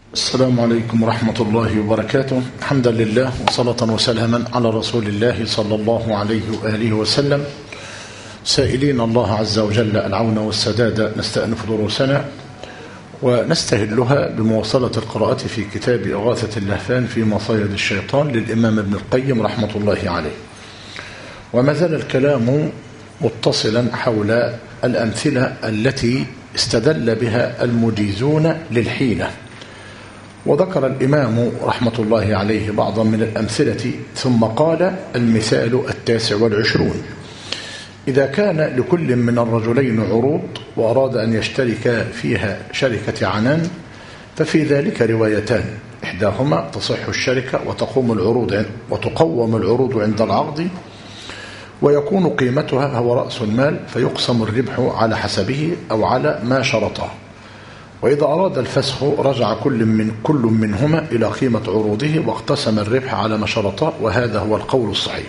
السلام عليكم ورحمة الله وبركاته. حمدا لله وصلاة وسلاما على رسول الله صلى الله عليه وآله وسلم، سائلين الله عز وجل العون والسداد. نستأنف دروسنا ونستهلها بمواصلة القراءة في كتاب إغاثة اللهفان في مصايد الشيطان للإمام ابن القيم رحمة الله عليه. وما زال الكلام متصلا حول الأمثلة التي استدل بها المجيزون للحيلة. وذكر الإمام رحمة الله عليه بعضا من الأمثلة ثم قال: المثال 29: إذا كان لكل من الرجلين عروض وأراد أن يشترك فيها شركة عنان ففي ذلك روايتان: إحداهما تصح الشركة وتقوم العروض عند العقد ويكون قيمتها هو رأس المال فيقسم الربح على حسبه أو على ما شرطه، وإذا أراد الفسخ رجع كل منهما إلى قيمة عروضه واقتسم الربح على ما شرطه، وهذا هو القول الصحيح.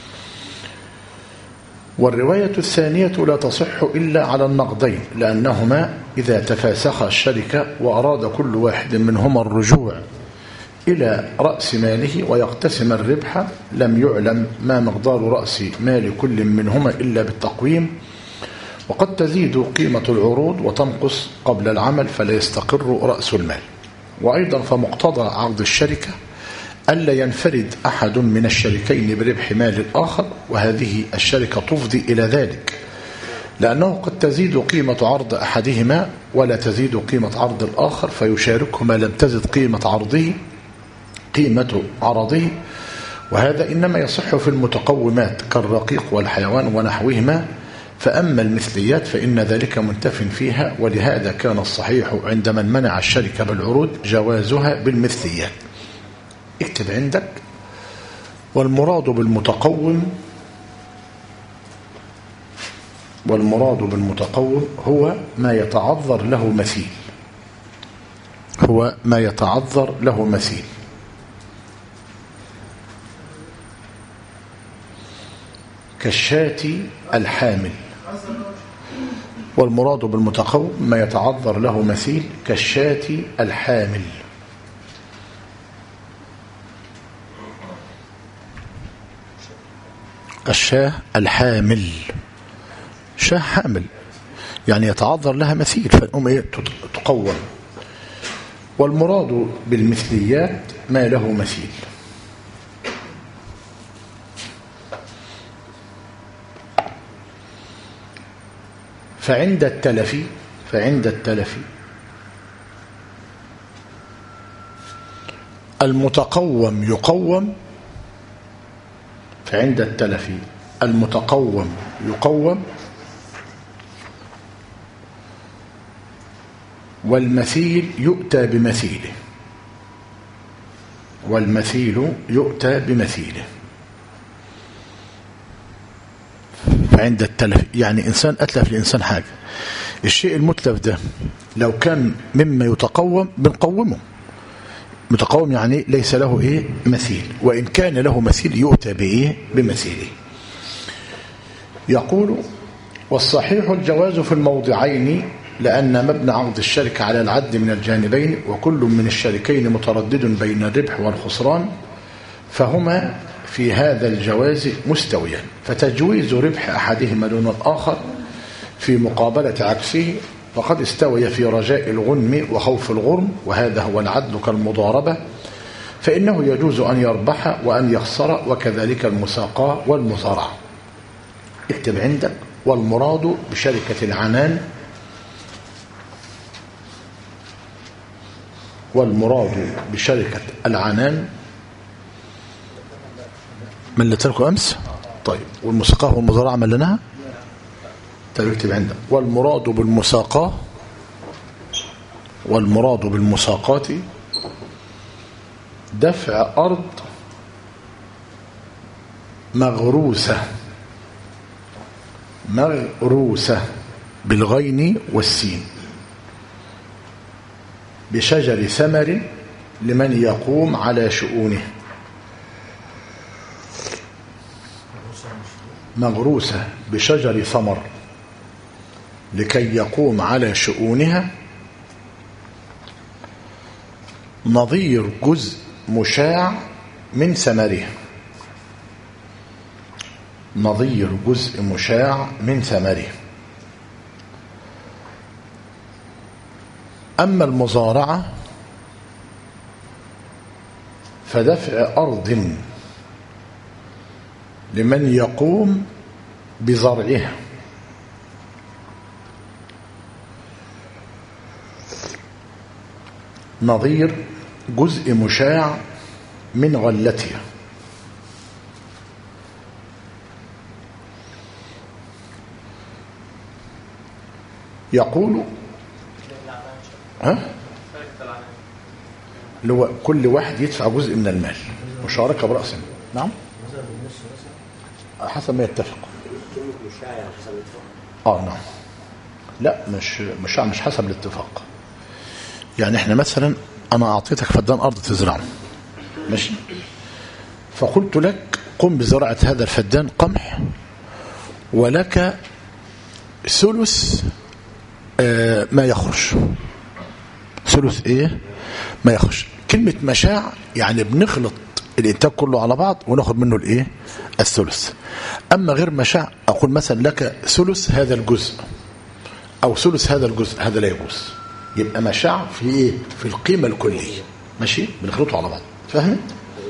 والرواية الثانية لا تصح إلا على النقدين، لأنهما إذا تفاسخا الشركة وأراد كل واحد منهما الرجوع إلى رأس ماله ويقتسم الربح لم يعلم ما مقدار رأس مال كل منهما إلا بالتقويم، وقد تزيد قيمة العروض وتنقص قبل العمل فلا يستقر رأس المال. وأيضا فمقتضى عقد الشركة ألا ينفرد أحد من الشريكين بربح مال الآخر، وهذه الشركة تفضي إلى ذلك، لأنه قد تزيد قيمة عرض أحدهما ولا تزيد قيمة عرض الآخر فيشاركهما لم تزد قيمة عرضه، وهذا إنما يصح في المتقومات كالرقيق والحيوان ونحوهما. فأما المثليات فإن ذلك منتف فيها، ولهذا كان الصحيح عند من منع الشركة بالعروض جوازها بالمثليات. اكتب عندك: والمراد بالمتقوم هو ما يتعذر له مثيل، كالشاة الحامل. والمراد بالمتقوم ما يتعذر له مثيل كالشاة الحامل. الشاة الحامل، شاة حامل يعني يتعذر لها مثيل فالأم تقوم. والمراد بالمثليات ما له مثيل. فعند التلف المتقوم يقوم، فعند التلف المتقوم يقوم والمثيل يؤتى بمثيله. فعند التلف يعني إنسان أتلف لإنسان حاجة، الشيء المتلف ده لو كان مما يتقوم بنقومه، متقوم يعني ليس له مثيل، وإن كان له مثيل يؤتى بمثيله. يقول: والصحيح الجواز في الموضعين، لأن مبنى عقد الشركة على العد من الجانبين، وكل من الشريكين متردد بين الربح والخسران، فهما في هذا الجواز مستويا، فتجويز ربح أحدهما دون الآخر في مقابلة عكسه فقد استوي في رجاء الغنم وخوف الغرم، وهذا هو العدل كالمضاربة، فإنه يجوز أن يربح وأن يخسر، وكذلك المساقاة والمزارعة. اكتب عندك: والمراد بشركة العنان، من اللي تركوا أمس. طيب، والمساقاة والمزارعة ملناها. طيب اكتب عندك: والمراد بالمساقاة دفع أرض مغروسة بالغين والسين بشجر ثمر لمن يقوم على شؤونه. مغروسة بشجر ثمر لكي يقوم على شؤونها نظير جزء مشاع من ثمره. نظير جزء مشاع من ثمره. أما المزارعة فدفع أرض لمن يقوم بزرعها، نظير جزء مشاع من غلتها. يقول اللي هو كل واحد يدفع جزء من المال، مشاركة برأس. نعم، حسب ما يتفق. نعم، لا مش حسب الاتفاق. يعني احنا مثلا انا اعطيتك فدان ارض تزرعه، ماشي، فقلت لك قم بزراعة هذا الفدان قمح، ولك ثلث ما يخرج. ثلث ايه ما يخرج. كلمة مشاع يعني بنخلط الانتاج كله على بعض وناخد منه الايه الثلث. اما غير مشاع اقول مثلا لك ثلث هذا الجزء او ثلث هذا الجزء، هذا لا يجوز. يبقى مشاع في ايه؟ في القيمة الكلية، ماشي، بنخلطه على بعض. فهمت؟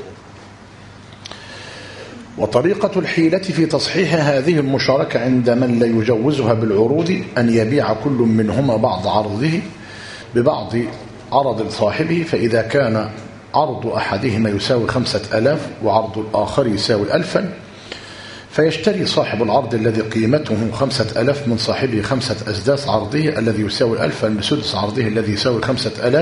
وطريقة الحيلة في تصحيح هذه المشاركة عند من لا يجوزها بالعروض أن يبيع كل منهما بعض عرضه ببعض عرض صاحبه، فإذا كان عرض أحدهما يساوي 5000 وعرض الآخر يساوي 1000، فيشتري صاحب العرض الذي قيمته 5000 من صاحبه 5 أسداس عرضه الذي يساوي 1000 بسدس عرضه الذي يساوي 5000.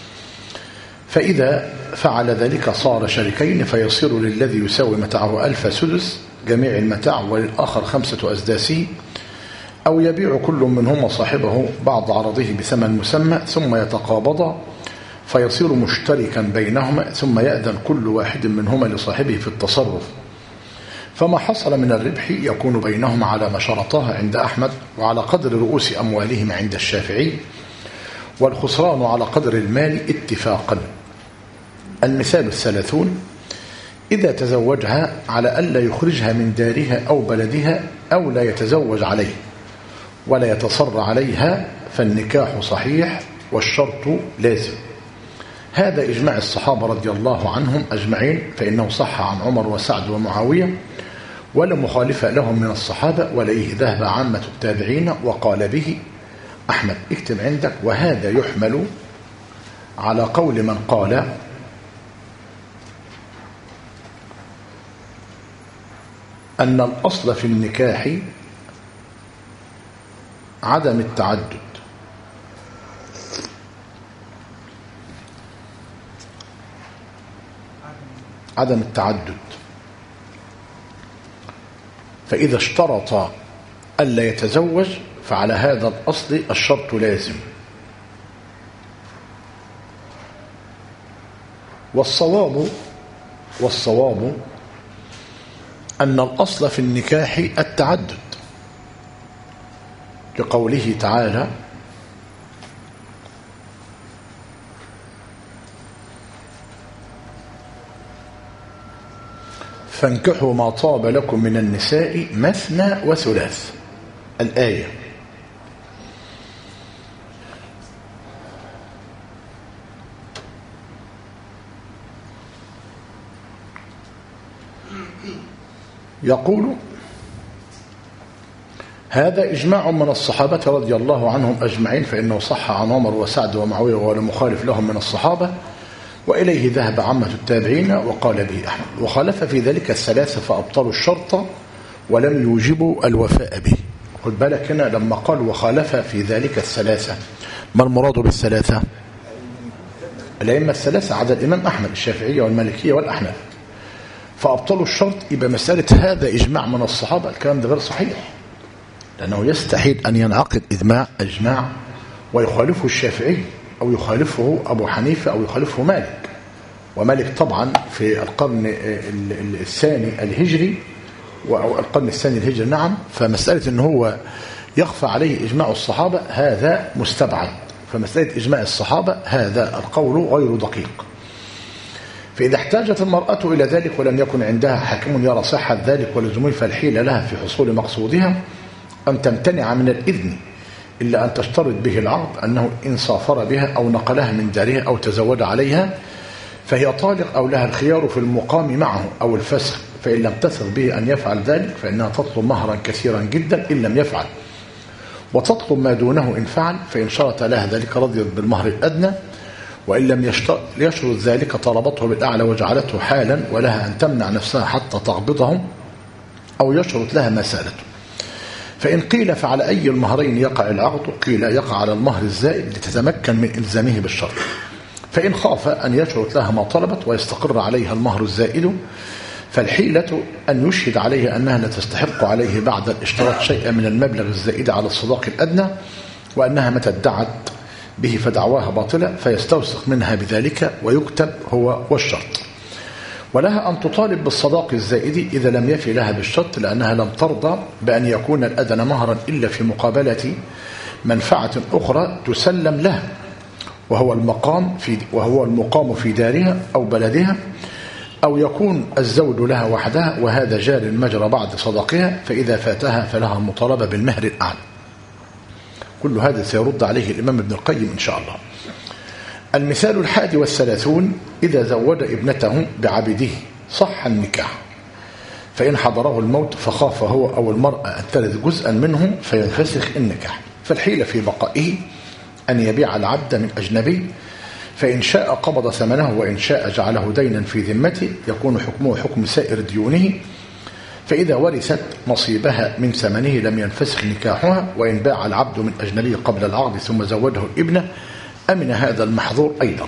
فإذا فعل ذلك صار شريكين، فيصير للذي يساوي متاعه 1000 سدس جميع المتاع وللآخر 5 أسداسه، أو يبيع كل منهما صاحبه بعض عرضه بثمن مسمى ثم يتقابضا فيصير مشتركا بينهما، ثم يأذن كل واحد منهما لصاحبه في التصرف، فما حصل من الربح يكون بينهما على ما شرطاها عند أحمد وعلى قدر رؤوس أموالهما عند الشافعي، والخسران على قدر المال اتفاقا. المثال 30: إذا تزوجها على ألا يخرجها من دارها أو بلدها أو لا يتزوج عليه ولا يتصر عليها فالنكاح صحيح والشرط لازم. هذا إجماع الصحابة رضي الله عنهم أجمعين، فإنه صح عن عمر وسعد ومعاوية ولا مخالف لهم من الصحابة، وإليه ذهب عامة التابعين وقال به أحمد. اكتب عندك: وهذا يحمل على قول من قال أن الأصل في النكاح عدم التعدد، عدم التعدد، فإذا اشترط ألا يتزوج فعلى هذا الأصل الشرط لازم. والصواب أن الأصل في النكاح التعدد، لقوله تعالى: فانكحوا ما طاب لكم من النساء مثنى وثلاث، الآية. يقول: هذا إجماع من الصحابة رضي الله عنهم أجمعين، فإنه صح عن عمر وسعد ومعاوية ولا مخالف لهم من الصحابة، وإليه ذهب عامة التابعين وقال به أحمد. وخالف في ذلك الثلاثة فأبطلوا الشرط ولم يوجبوا الوفاء به. خد بالك هنا لما قال وخالف في ذلك الثلاثة، ما المراد بالثلاثة؟ الأئمة الثلاثة عدا الإمام أحمد، الشافعية والمالكية والأحناف. فأبطلوا الشرط، يبقى مسألة هذا إجماع من الصحابة، الكلام ده غير صحيح، لأنه يستحيل أن ينعقد إجماع ويخالفه الشافعي أو يخالفه أبو حنيفة أو يخالفه مالك. ومالك طبعا في القرن الثاني الهجري أو القرن الثاني الهجري، نعم. فمسألة أنه هو يخفى عليه إجماع الصحابة هذا مستبعد، فمسألة إجماع الصحابة هذا القول غير دقيق. فإذا احتاجت المرأة إلى ذلك ولم يكن عندها حاكم يرى صحة ذلك ولزومه، فالحيلة لها في حصول مقصودها أن تمتنع من الإذن إلا أن تشترط به العقد أنه إن سافر بها أو نقلها من دارها أو تزوج عليها فهي طالق أو لها الخيار في المقام معه أو الفسخ، فإن لم تثق به أن يفعل ذلك فإنها تطلب مهرا كثيرا جدا إن لم يفعل، وتطلب ما دونه إن فعل، فإن شرط لها ذلك رضيت بالمهر الأدنى، وإن لم يشرط ذلك طلبته بالأعلى وجعلته حالا، ولها أن تمنع نفسها حتى تقبضه أو يشرط لها ما سالته. فإن قيل فعلى أي المهرين يقع العقد؟ قيل يقع على المهر الزائد لتتمكن من إلزامه بالشرط. فإن خاف أن يشرط لها ما طلبت ويستقر عليها المهر الزائد فالحيلة أن يشهد عليه أنها لا تستحق عليه بعد الاشتراط شيئا من المبلغ الزائد على الصداق الأدنى، وأنها متى ادعت به فدعواها باطلة، فيستوثق منها بذلك ويكتب هو والشرط. ولها أن تطالب بالصداق الزائد إذا لم يفي لها بالشرط، لأنها لم ترضى بأن يكون الأدنى مهرا إلا في مقابلة منفعة أخرى تسلم له، وهو المقام في دارها أو بلدها، أو يكون الزوج لها وحدها، وهذا جار المجرى بعد صداقها، فإذا فاتها فلها المطالبة بالمهر الأعلى. كل هذا سيرد عليه الإمام ابن القيم إن شاء الله. المثال 31: إذا زوج ابنته بعبده صح النكاح، فإن حضره الموت فخاف هو أو المرأة أن ترث جزءا منه فينفسخ النكاح، فالحيلة في بقائه أن يبيع العبد من أجنبي، فإن شاء قبض ثمنه وإن شاء جعله دينا في ذمته، يكون حكمه حكم سائر ديونه، فإذا ورثت نصيبها من ثمنه لم ينفسخ نكاحها، وإن باع العبد من أجنبي قبل العقد ثم زوجه الابن أمن هذا المحظور أيضا.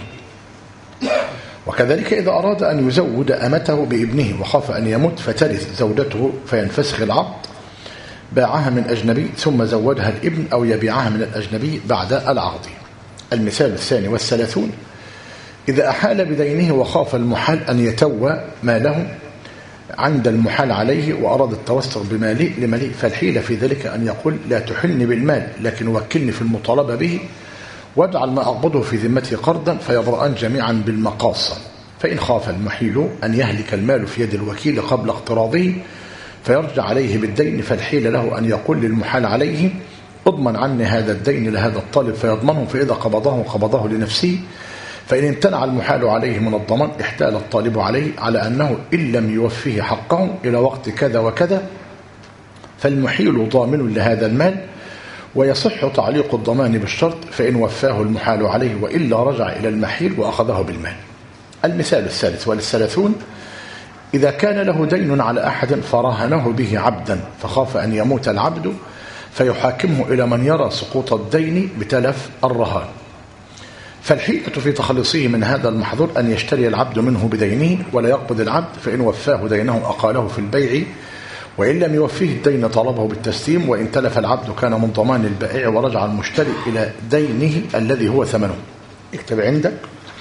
وكذلك إذا أراد أن يزود أمته بابنه وخاف أن يموت فترث زوجته فينفسخ العقد، باعها من أجنبي ثم زوجها الابن، أو يبيعها من الأجنبي بعد العقد. المثال 32: إذا أحال بدينه وخاف المحال أن يتوى ماله عند المحال عليه وأراد التوسط بماله لمليء، فالحيلة في ذلك أن يقول لا تحلني بالمال لكن وكلني في المطالبة به، واجعل ما أقبضه في ذمته قرضا، فيبرأان جميعا بالمقاصة. فإن خاف المحيل أن يهلك المال في يد الوكيل قبل اقتراضه فيرجع عليه بالدين، فالحيل له أن يقول للمحال عليه اضمن عني هذا الدين لهذا الطالب فيضمنه، فإذا قبضه لنفسه، فإن امتنع المحال عليه من الضمان احتال الطالب عليه على أنه إن لم يوفيه حقه إلى وقت كذا وكذا فالمحيل ضامن لهذا المال، ويصح تعليق الضمان بالشرط، فإن وفاه المحال عليه وإلا رجع إلى المحيل وأخذه بالمال. المثال 33: إذا كان له دين على أحد فرهنه به عبدا فخاف أن يموت العبد فيحاكمه إلى من يرى سقوط الدين بتلف الرهان، فالحيلة في تخلصه من هذا المحظور أن يشتري العبد منه بدينه ولا يقبض العبد، فإن وفاه دينه أقاله في البيع، وإن لم يوفيه الدين طلبه بالتسليم، وإن تلف العبد كان من ضمان البائع ورجع المشتري إلى دينه الذي هو ثمنه. اكتب عندك: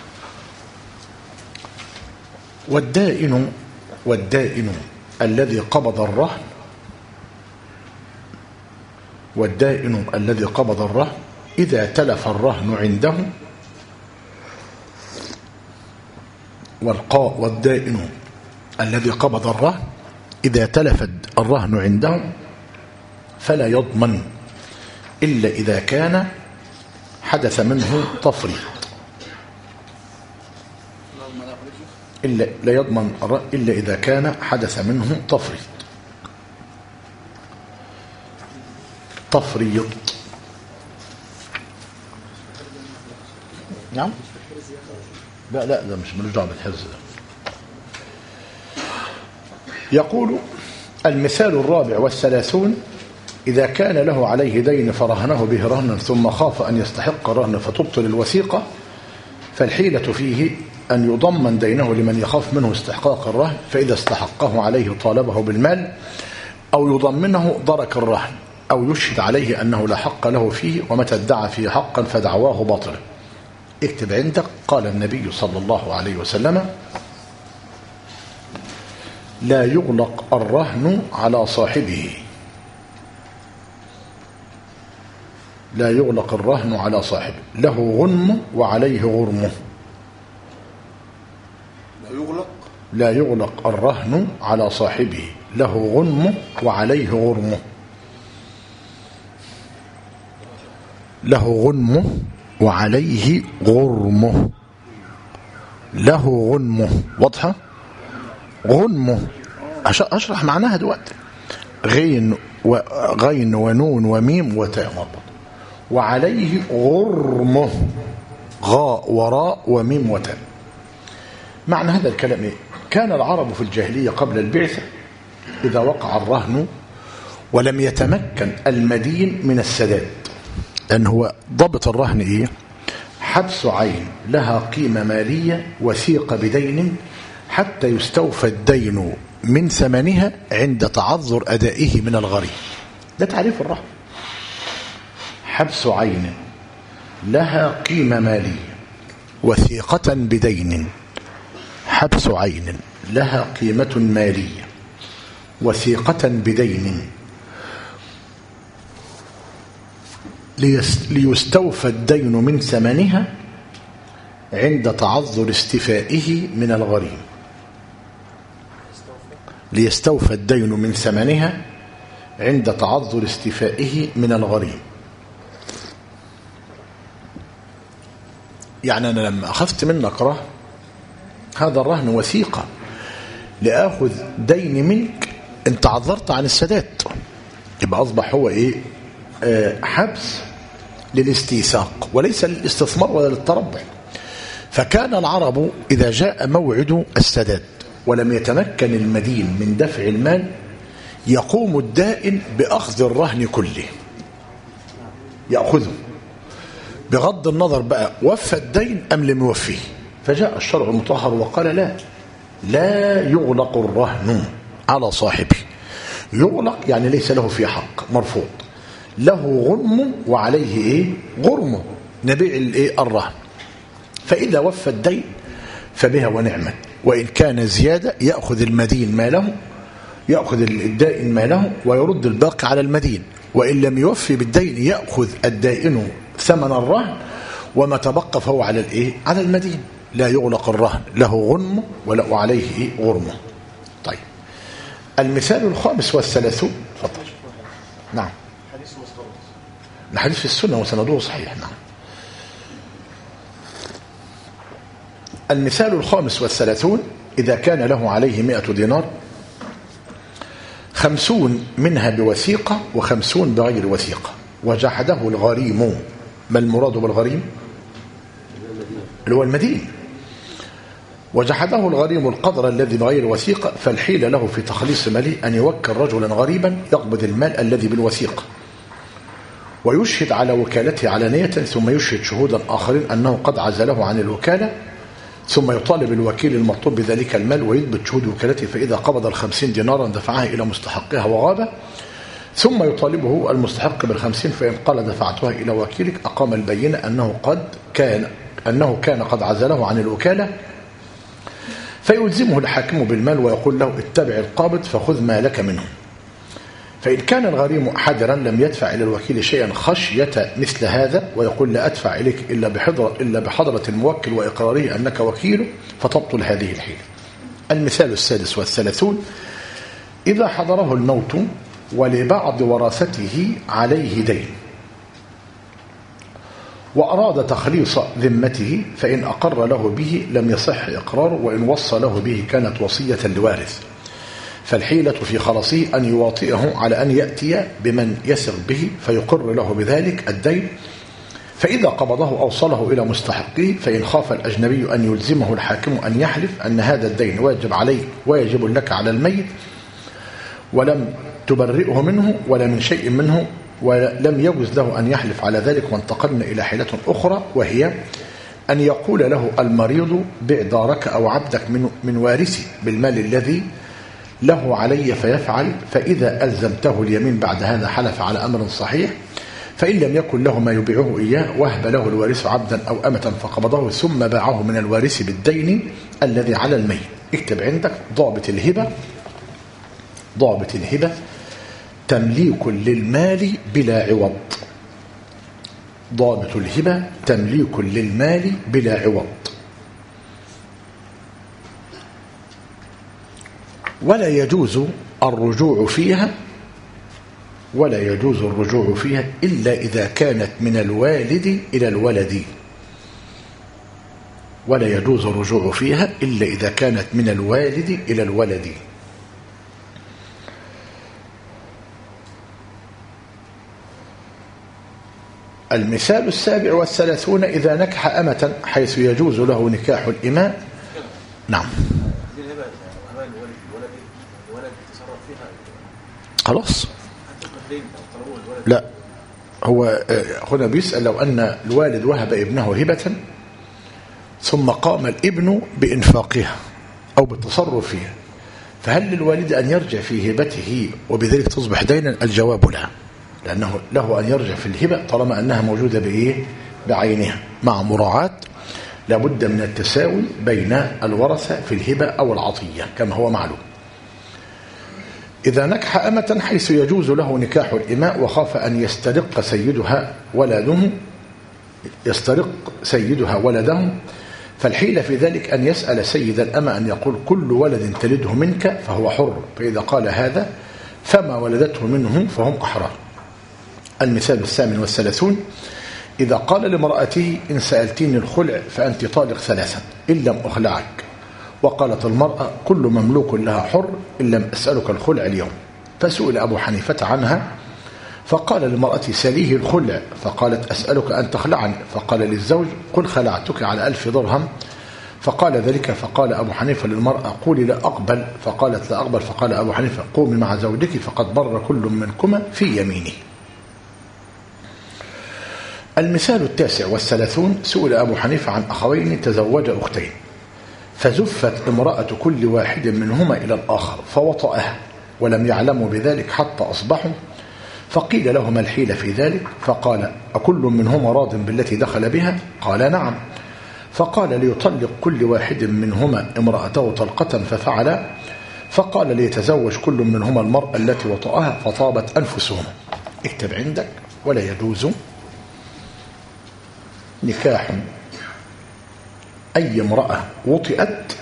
والدائن الذي قبض الرهن إذا تلف الرهن عنده، والدائن الذي قبض الرهن إذا تلف الرهن عنده فلا يضمن إلا إذا كان حدث منه تفريط، لا يضمن إلا إذا كان حدث منه تفريط. نعم؟ لا ده مش ملوش دعوه بالحفظ ده. يقول: المثال 34: إذا كان له عليه دين فرهنه به رهنا ثم خاف أن يستحق الرهن فتبطل الوثيقة، فالحيلة فيه أن يضمن دينه لمن يخاف منه استحقاق الرهن، فإذا استحقه عليه طالبه بالمال، أو يضمنه درك الرهن، أو يشهد عليه أنه لا حق له فيه، ومتى ادعى فيه حقا فدعواه باطلا. اكتب عندك: قال النبي صلى الله عليه وسلم: لا يغلق الرهن على صاحبه، له غنم وعليه غرمه. لا يغلق الرهن على صاحبه، له غنمه وعليه غرمه. له غنمه وعليه غرمه. له غنمه واضحة؟ غنمه أشرح معناها دلوقتي. غين ونون وميم وتاء، وعليه غرمه، غاء وراء وميم وتاء. معنى هذا الكلام إيه؟ كان العرب في الجاهلية قبل البعثة إذا وقع الرهن ولم يتمكن المدين من السداد، لأن هو ضبط الرهن إيه؟ حبس عين لها قيمة مالية وثيقة بدين حتى يستوفى الدين من ثمنها عند تعذر أدائه من الغريم. ده تعريف الرهن. حبس عين لها قيمة مالية وثيقة بدين. حبس عين لها قيمة مالية وثيقة بدين ليستوفى الدين من ثمنها عند تعذر استيفائه من الغريم. ليستوفى الدين من ثمنها عند تعذر استيفائه من الغريم. يعني أنا لما أخذت منك رهن، هذا الرهن وثيقة لأخذ دين منك أنت عذرت عن السداد، يبقى أصبح هو إيه؟ حبس للاستيثاق وليس للاستثمار ولا للتربح. فكان العرب إذا جاء موعد السداد ولم يتمكن المدين من دفع المال يقوم الدائن بأخذ الرهن كله، يأخذه بغض النظر بقى وفى الدين أم لم يوفيه. فجاء الشرع المطهر وقال لا يغلق الرهن على صاحبه. يغلق يعني ليس له في حق، مرفوض. له غنم وعليه إيه؟ غرمه، نبيع الإيه؟ الرهن. فإذا وفى الدين فبها ونعمة، وإن كان زيادة يأخذ المدين ماله، يأخذ الدائن ماله ويرد الباقي على المدين، وإن لم يوفي بالدين يأخذ الدائن ثمن الرهن وما تبقى فهو على الإيه؟ على المدين. لا يغلق الرهن، له غنم وعليه إيه؟ غرمه. طيب المثال الخامس والثلاثون. تفضل. نعم. الحديث في السنة وسنده صحيح. نعم. المثال الخامس والثلاثون: إذا كان له عليه 100 دينار 50 منها بوثيقة و50 بغير وثيقة، وجحده الغريم. ما المراد بالغريم؟ اللي هو المدين. وجحده الغريم القدر الذي بغير وثيقة، فالحيل له في تخليص ماله أن يوكل رجلا غريبا يقبض المال الذي بالوثيقة ويشهد على وكالته علانية، ثم يشهد شهودا آخرين أنه قد عزله عن الوكالة، ثم يطالب الوكيل المطلوب بذلك المال ويثبت شهود وكالته، فإذا قبض 50 دينارا دفعها إلى مستحقها وغاب، ثم يطالبه المستحق بال50، فإن قال دفعتها إلى وكيلك أقام البينة أنه كان قد عزله عن الوكالة، فيلزمه الحاكم بالمال ويقول له اتبع القابض فخذ ما لك منه. فإن كان الغريم حذرا لم يدفع إلى الوكيل شيئا خشية مثل هذا، ويقول لا أدفع إليك إلا بحضرة الموكل وإقراره أنك وكيله، فتبطل هذه الحيلة. المثال السادس والثلاثون: إذا حضره الموت ولبعض ورثته عليه دين وأراد تخليص ذمته، فإن أقر له به لم يصح إقراره، وإن وصى له به كانت وصية لوارث، فالحيلة في خلاصه أن يواطئه على أن يأتي بمن يسر به فيقر له بذلك الدين، فإذا قبضه أوصله إلى مستحقه، فإن خاف الأجنبي أن يلزمه الحاكم أن يحلف أن هذا الدين واجب عليك ويجب لك على الميت ولم تبرئه منه ولا من شيء منه، ولم يجوز له أن يحلف على ذلك، وانتقلنا إلى حيلة أخرى، وهي أن يقول له المريض بع دارك أو عبدك من وارثي بالمال الذي له علي فيفعل، فإذا ألزمته اليمين بعد هذا حلف على أمر صحيح، فإن لم يكن له ما يبيعه إياه وهب له الوارث عبدا أو أمة فقبضه ثم باعه من الوارث بالدين الذي على الميت. اكتب عندك ضابط الهبة. ضابط الهبة تمليك للمال بلا عوض. ضابط الهبة تمليك للمال بلا عوض. ولا يجوز الرجوع فيها إلا إذا كانت من الوالد إلى الولد. ولا يجوز الرجوع فيها إلا إذا كانت من الوالد إلى الولد. المثال 37 إذا نكح أمة حيث يجوز له نكاح الإماء. نعم خلاص. لا هو هنا بيسأل لو أن الوالد وهب ابنه هبة ثم قام الابن بإنفاقها أو بالتصرف فيها، فهل للوالد أن يرجع في هبته وبذلك تصبح دينا؟ الجواب لا، لأنه له أن يرجع في الهبة طالما أنها موجودة بعينها، مع مراعاة لابد من التساوي بين الورثة في الهبة أو العطية كما هو معلوم. إذا نكح أمة حيث يجوز له نكاح الإماء وخاف أن يسترق سيدها ولده فالحيلة في ذلك أن يسأل سيد الأمة أن يقول كل ولد تلده منك فهو حر، فإذا قال هذا فما ولدته منه فهم أحرار. المثال 38 إذا قال لامرأته إن سألتيني الخلع فأنت طالق 3 إن لم أخلعك، وقالت المرأة كل مملوك لها حر إن لم أسألك الخلع اليوم، فسئل أبو حنيفة عنها فقال للمرأة سليه الخلع، فقالت أسألك أن تخلعني، فقال للزوج قل خلعتك على 1000 درهم، فقال ذلك، فقال أبو حنيفة للمرأة قولي لا أقبل، فقالت لا أقبل، فقال أبو حنيفة قومي مع زوجك فقد بر كل منكما في يمينه. المثال 39 سئل أبو حنيفة عن أخوين تزوج أختين فزفت امرأة كل واحد منهما إلى الآخر فوطأها ولم يعلموا بذلك حتى أصبحوا، فقيل لهما الحيلة في ذلك، فقال أكل منهما راض بالتي دخل بها؟ قال نعم، فقال ليطلق كل واحد منهما امرأته طلقة ففعل، فقال ليتزوج كل منهما المرأة التي وطأها فطابت أنفسهما. اكتب عندك ولا يجوز نكاح أي امرأة وطئت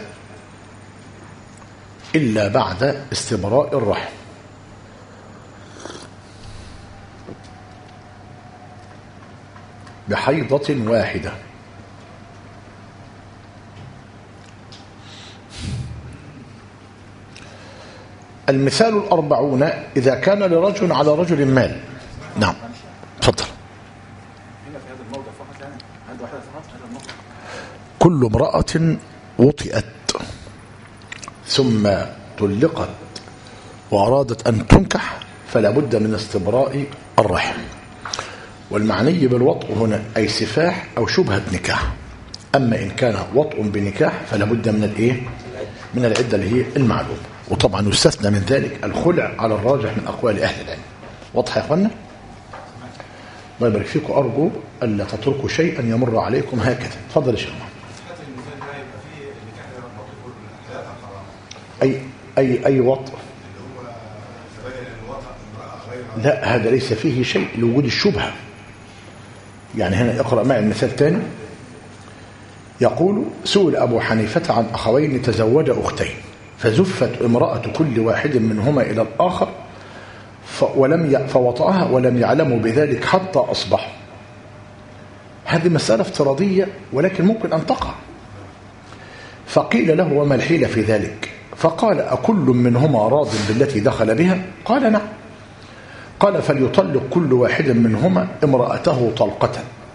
إلا بعد استبراء الرحم، بحيضة واحدة. المثال 40 إذا كان لرجل على رجل مال. نعم تفضل. كل امرأة وطئت ثم طلقت وأرادت أن تنكح فلا بد من استبراء الرحم، والمعني بالوطء هنا أي سفاح أو شبهة نكاح. أما إن كان وطء بنكاح فلا بد من العدة اللي هي المعلومة، وطبعا يستثنى من ذلك الخلع على الراجح من أقوال أهل العلم. واضح يا أخوانا؟ الله يبارك فيكم، أرجو ألا تتركوا شيئا يمر عليكم هكذا. تفضل يا شيخ. أي وطء؟ لا هذا ليس فيه شيء لوجود الشبهة. يعني هنا اقرأ معي المثال تاني. يقول سئل أبو حنيفة عن أخوين تزوج أختين فزفت امرأة كل واحد منهما إلى الآخر فوطأها ولم يعلموا بذلك حتى أصبحوا. هذه مسألة افتراضية ولكن ممكن أن تقع. فقيل له وما الحيلة في ذلك؟ فقال أكل منهما راض بالتي دخل بها؟ قال نعم. قال فليطلق كل واحد منهما امرأته طلقة.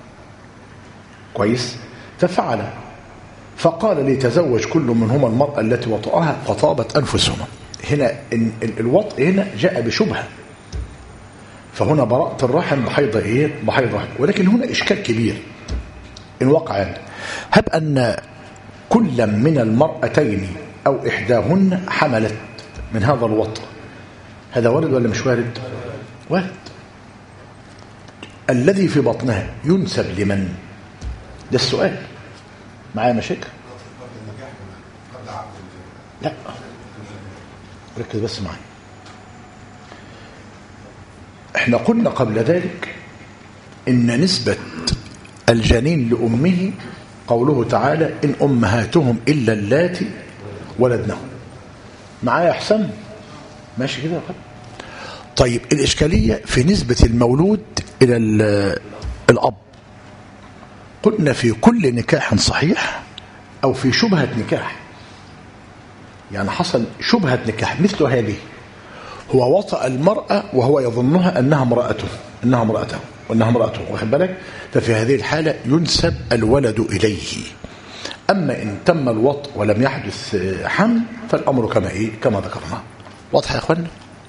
كويس؟ ففعل، فقال ليتزوج كل منهما المرأة التي وطأها فطابت أنفسهما. هنا الوطء هنا جاء بشبهة، فهنا براءة الرحم بحيض واحد. ولكن هنا إشكال كبير إن وقع هب أن كل من المرأتين أو إحداهن حملت من هذا الوطء، هذا وارد ولا مش وارد؟ وارد. الذي في بطنها ينسب لمن؟ ده السؤال. معايا مشاكل؟ لا ركز بس معي. احنا قلنا قبل ذلك إن نسبة الجنين لأمه قوله تعالى إن أمهاتهم إلا اللاتي ولدنهم، معايا أحسن؟ ماشي كده. طيب الإشكالية في نسبة المولود إلى الأب. قلنا في كل نكاح صحيح أو في شبهة نكاح، يعني حصل شبهة نكاح مثل هذه، هو وطأ المرأة وهو يظنها أنها امرأته واخد بالك، ففي هذه الحالة ينسب الولد إليه. أما إن تم الوطء ولم يحدث حمل فالأمر كما ذكرنا. واضح يا أخوانا؟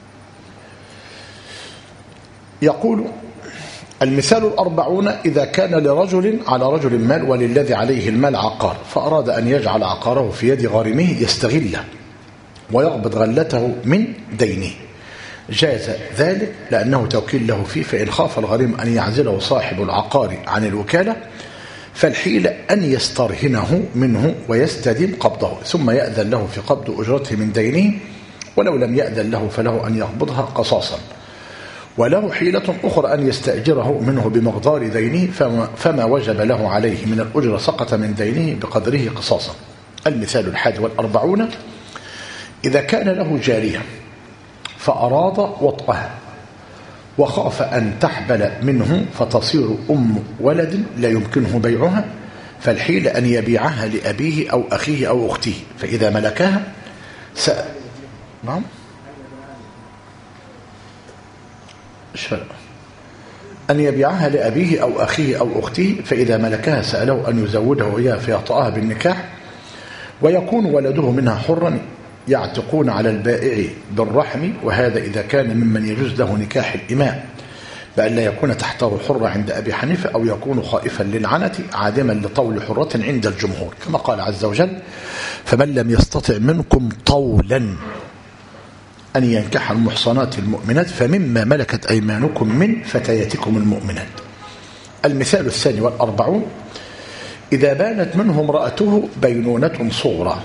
يقول المثال 40: إذا كان لرجل على رجل مال وللذي عليه المال عقار، فأراد أن يجعل عقاره في يد غارمه يستغله ويقبض غلته من دينه، جاز ذلك لأنه توكيل له فيه، فإن خاف الغريم أن يعزله صاحب العقار عن الوكالة فالحيلة أن يسترهنه منه ويستدين قبضه ثم يأذن له في قبض أجرته من دينه، ولو لم يأذن له فله أن يقبضها قصاصا. وله حيلة أخرى أن يستأجره منه بمقدار دينه، فما وجب له عليه من الأجرة سقط من دينه بقدره قصاصا. المثال 41: إذا كان له جارية فأراد وطئها وخاف أن تحبل منه فتصير أم ولد لا يمكنه بيعها، فالحيل أن يبيعها لأبيه أو أخيه أو أخته، فإذا ملكها نعم أن يبيعها لأبيه أو أخيه أو أخته، فإذا ملكها سأله أن يزوجه إياه فيعطاها بالنكاح، ويكون ولده منها حرا يعتقون على البائع بالرحم، وهذا إذا كان ممن يجوز له نكاح الإماء، بأن لا يكون تحته حرة عند أبي حنيفة، أو يكون خائفا للعنة عادما لطول حرة عند الجمهور، كما قال عز وجل: فمن لم يستطع منكم طولا أن ينكح المحصنات المؤمنات فمما ملكت أيمانكم من فتياتكم المؤمنات. المثال 42: إذا بانت منه امرأته بينونة صغرى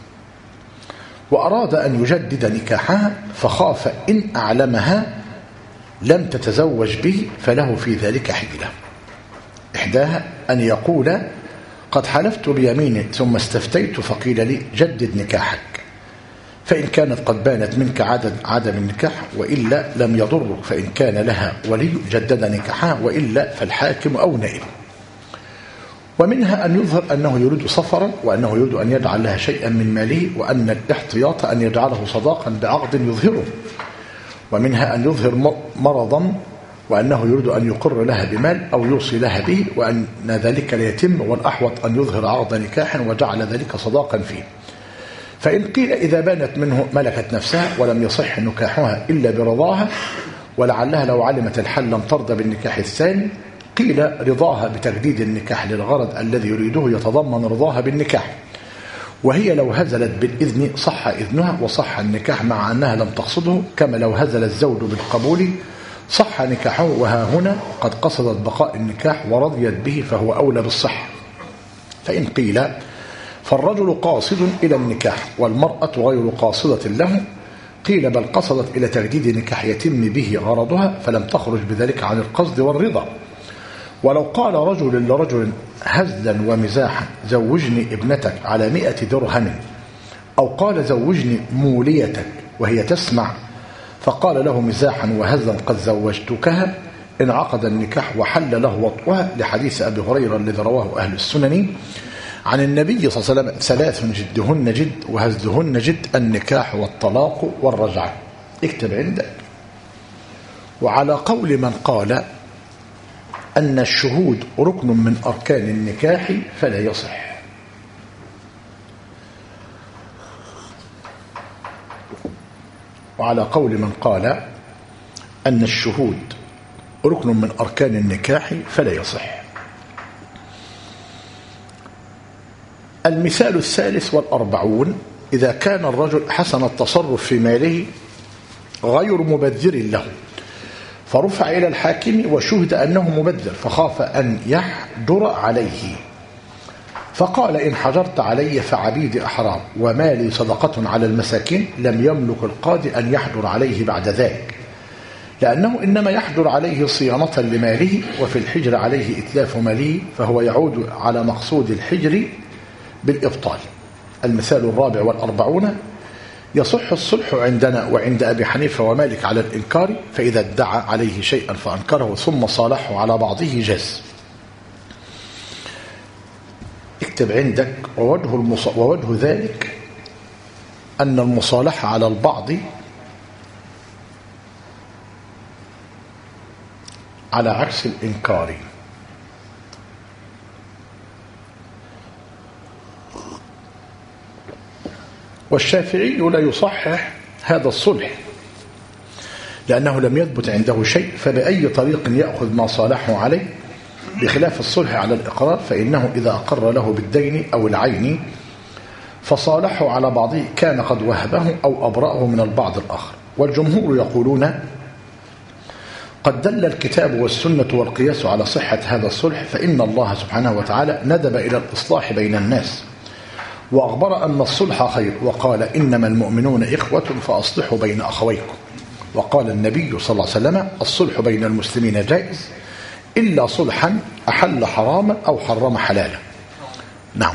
وأراد أن يجدد نكاحها فخاف إن أعلمها لم تتزوج به فله في ذلك حيلة. إحداها أن يقول: قد حلفت بيمين ثم استفتيت فقيل لي جدد نكاحك، فإن كانت قد بانت منك عدم النكاح وإلا لم يضرك، فإن كان لها ولي جدد نكاحها وإلا فالحاكم أو نائب. ومنها أن يظهر أنه يريد سفرا وأنه يريد أن يجعل لها شيئا من ماله، وأن الاحتياط أن يجعله صداقا بعقد يظهره. ومنها أن يظهر مرضا وأنه يريد أن يقر لها بمال أو يوصي لها به، وأن ذلك لا يتم، والأحوط أن يظهر عقد نكاح وجعل ذلك صداقا فيه. فإن قيل إذا بانت منه ملكت نفسها ولم يصح نكاحها إلا برضاها، ولعلها لو علمت الحل لم ترضى بالنكاح الثاني، قيل رضاها بتجديد النكاح للغرض الذي يريده يتضمن رضاها بالنكاح، وهي لو هزلت بالإذن صح إذنها وصح النكاح مع أنها لم تقصده، كما لو هزل الزوج بالقبول صح نكاحه، وها هنا قد قصدت بقاء النكاح ورضيت به فهو أولى بالصحة. فإن قيل فالرجل قاصد إلى النكاح والمرأة غير قاصدة له، قيل بل قصدت إلى تجديد نكاح يتم به غرضها فلم تخرج بذلك عن القصد والرضا. ولو قال رجل لرجل هزلا ومزاحا زوجني ابنتك على 100 درهم، أو قال زوجني موليتك وهي تسمع، فقال له مزاحا وهزلا قد زوجتكها، انعقد النكاح وحل له وطئها، لحديث أبي هريرة الذي رواه أهل السنن عن النبي صلى الله عليه وسلم: 3 جدهن جد وهزلهن جد، النكاح والطلاق والرجعة. اكتب عندك. وعلى قول من قال أن الشهود ركن من أركان النكاح فلا يصح. وعلى قول من قال أن الشهود ركن من أركان النكاح فلا يصح. المثال 43: إذا كان الرجل حسن التصرف في ماله غير مبذر له، فرفع إلى الحاكم وشهد أنه مبذر، فخاف أن يحجر عليه، فقال: إن حجرت علي فعبيدي أحرام ومالي صدقة على المساكين، لم يملك القاضي أن يحجر عليه بعد ذلك، لأنه إنما يحجر عليه صيانة لماله، وفي الحجر عليه إتلاف ماله، فهو يعود على مقصود الحجر بالإبطال. المثال 44: يصح الصلح عندنا وعند أبي حنيفة ومالك على الإنكار، فإذا ادعى عليه شيئا فأنكره ثم صالحه على بعضه جاز. اكتب عندك ووجه ذلك أن المصالحة على البعض على عكس الإنكار. والشافعي لا يصحح هذا الصلح لأنه لم يثبت عنده شيء، فبأي طريق يأخذ ما صالحه عليه، بخلاف الصلح على الإقرار فإنه إذا أقر له بالدين أو العين فصالحه على بعضه كان قد وهبه أو أبرأه من البعض الآخر. والجمهور يقولون قد دل الكتاب والسنة والقياس على صحة هذا الصلح، فإن الله سبحانه وتعالى ندب إلى الإصلاح بين الناس وأخبر أن الصلح خير، وقال إنما المؤمنون إخوة فأصلحوا بين أخويكم. وقال النبي صلى الله عليه وسلم الصلح بين المسلمين جائز إلا صلحا أحل حراما أو حرم حلالا. نعم.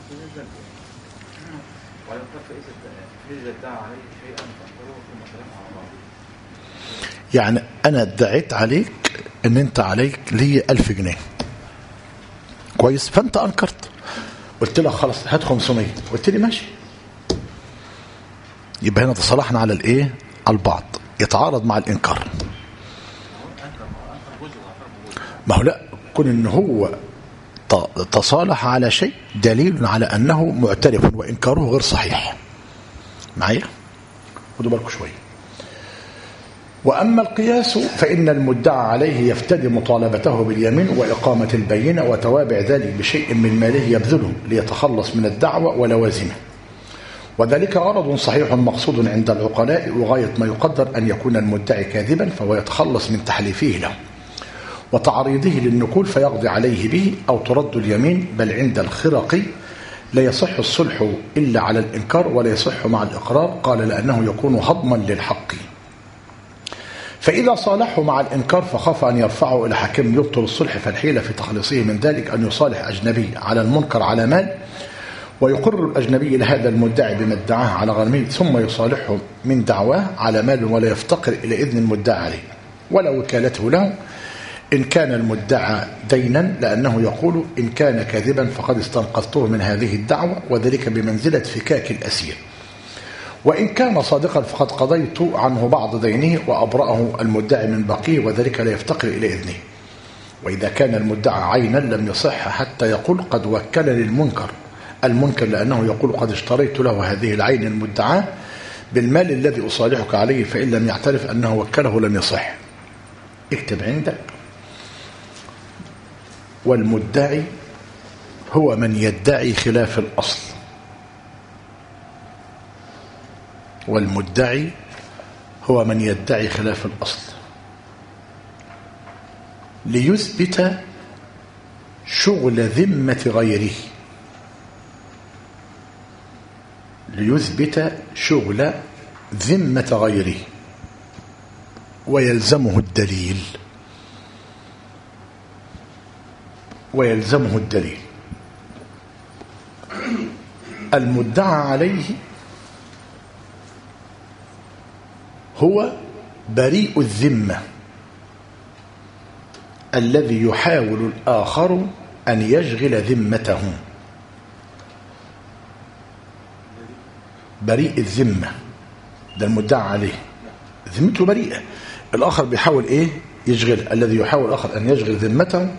يعني أنا ادعيت عليك أن أنت عليك لي 1000 جنيه كويس، فأنت أنكرت، قلت لك خلاص هات 500، قلت لي ماشي، يبقى هنا تصالحنا على الايه؟ البعض، يتعارض مع الانكار. ما هو لا، كون ان هو تصالح على شيء دليل على انه معترف وانكاره غير صحيح. معايا؟ خدوا بالكم شويه. وأما القياس فإن المدعى عليه يفتدي مطالبته باليمين وإقامة البينة وتوابع ذلك بشيء من ماله يبذله ليتخلص من الدعوة ولوازمه، وذلك غرض صحيح مقصود عند العقلاء، وغاية ما يقدر أن يكون المدعي كاذبا فهو يتخلص من تحليفه له وتعريضه للنكول فيقضي عليه به أو ترد اليمين. بل عند الخرقي لا يصح الصلح إلا على الإنكار ولا يصح مع الإقرار، قال لأنه يكون هضما للحق، فإذا صالحه مع الإنكار فخاف أن يرفعه إلى حاكم يبطل الصلح، فالحيلة في تخليصه من ذلك أن يصالح أجنبي على المنكر على مال ويقر الأجنبي لهذا المدعي بما ادعاه على غرمه ثم يصالحه من دعواه على مال ولا يفتقر إلى إذن المدعى عليه ولا وكالته له إن كان المدعى دينا، لأنه يقول إن كان كاذبا فقد استنقذته من هذه الدعوة، وذلك بمنزلة فكاك الأسير، وإن كان صادقا فقد قضيت عنه بعض دينه وأبرأه المدعي من بقيه، وذلك لا يفتقر إلى إذنه. وإذا كان المدعى عينا لم يصح حتى يقول قد وكلني المنكر لأنه يقول قد اشتريت له هذه العين المدعاة بالمال الذي أصالحك عليه، فإن لم يعترف أنه وكله لم يصح. اكتب عندك والمدعي هو من يدعي خلاف الأصل، والمدعي هو من يدعي خلاف الأصل ليثبت شغل ذمة غيره، ليثبت شغل ذمة غيره ويلزمه الدليل. المدعى عليه هو بريء الذمة الذي يحاول الآخر أن يشغل ذمته. بريء الذمة ده المدعى عليه، ذمته بريئة، الآخر بيحاول إيه؟ يشغل، الذي يحاول الآخر أن يشغل ذمته،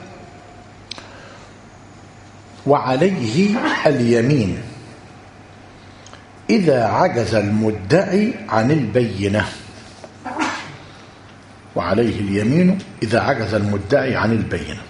وعليه اليمين إذا عجز المدعي عن البينة، وعليه اليمين إذا عجز المدعي عن البينة.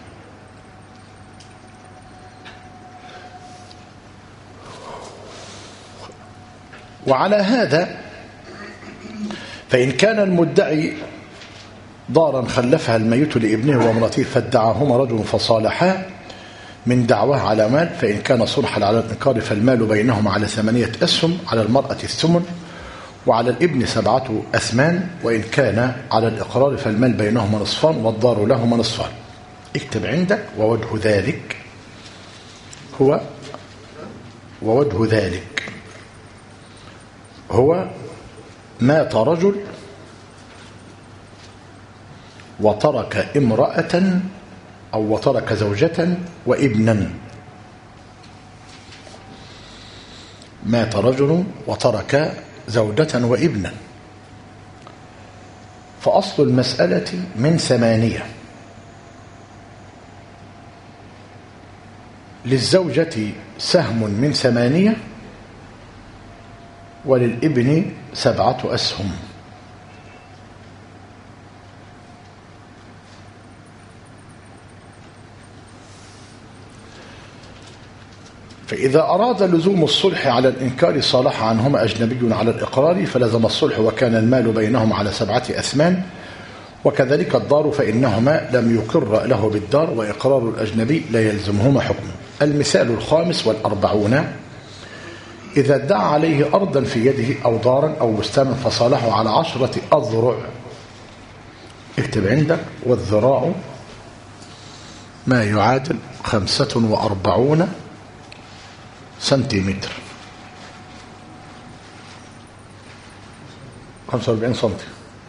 وعلى هذا فإن كان المدعي دارا خلفها الميت لابنه وامرأته فادعاهما رجل فصالحا من دعواه على مال، فإن كان صلحا على الإنكار فالمال بينهما على 8 أسهم، على المرأة الثمن وعلى الابن 7 أثمان، وإن كان على الإقرار فالمال بينهما نصفان والدار لهما نصفان. اكتب عندك ووجه ذلك هو مات رجل وترك امرأة أو وترك زوجة وابنا. مات رجل وترك زوجة وابنا، فأصل المسألة من 8. للزوجة سهم من 8 وللابن 7 أسهم. فإذا أراد لزوم الصلح على الإنكار صالح عنهما أجنبي على الإقرار فلزم الصلح وكان المال بينهم على 7 أثمان. وكذلك الدار فإنهما لم يقر له بالدار وإقرار الأجنبي لا يلزمهما حكمه. المثال 45 إذا ادعى عليه أرضا في يده أو دارا أو بستانا فصالحه على 10 أذرع. اكتب عندك والذراع ما يعادل 45 سنتيمتر، 45 سنتي.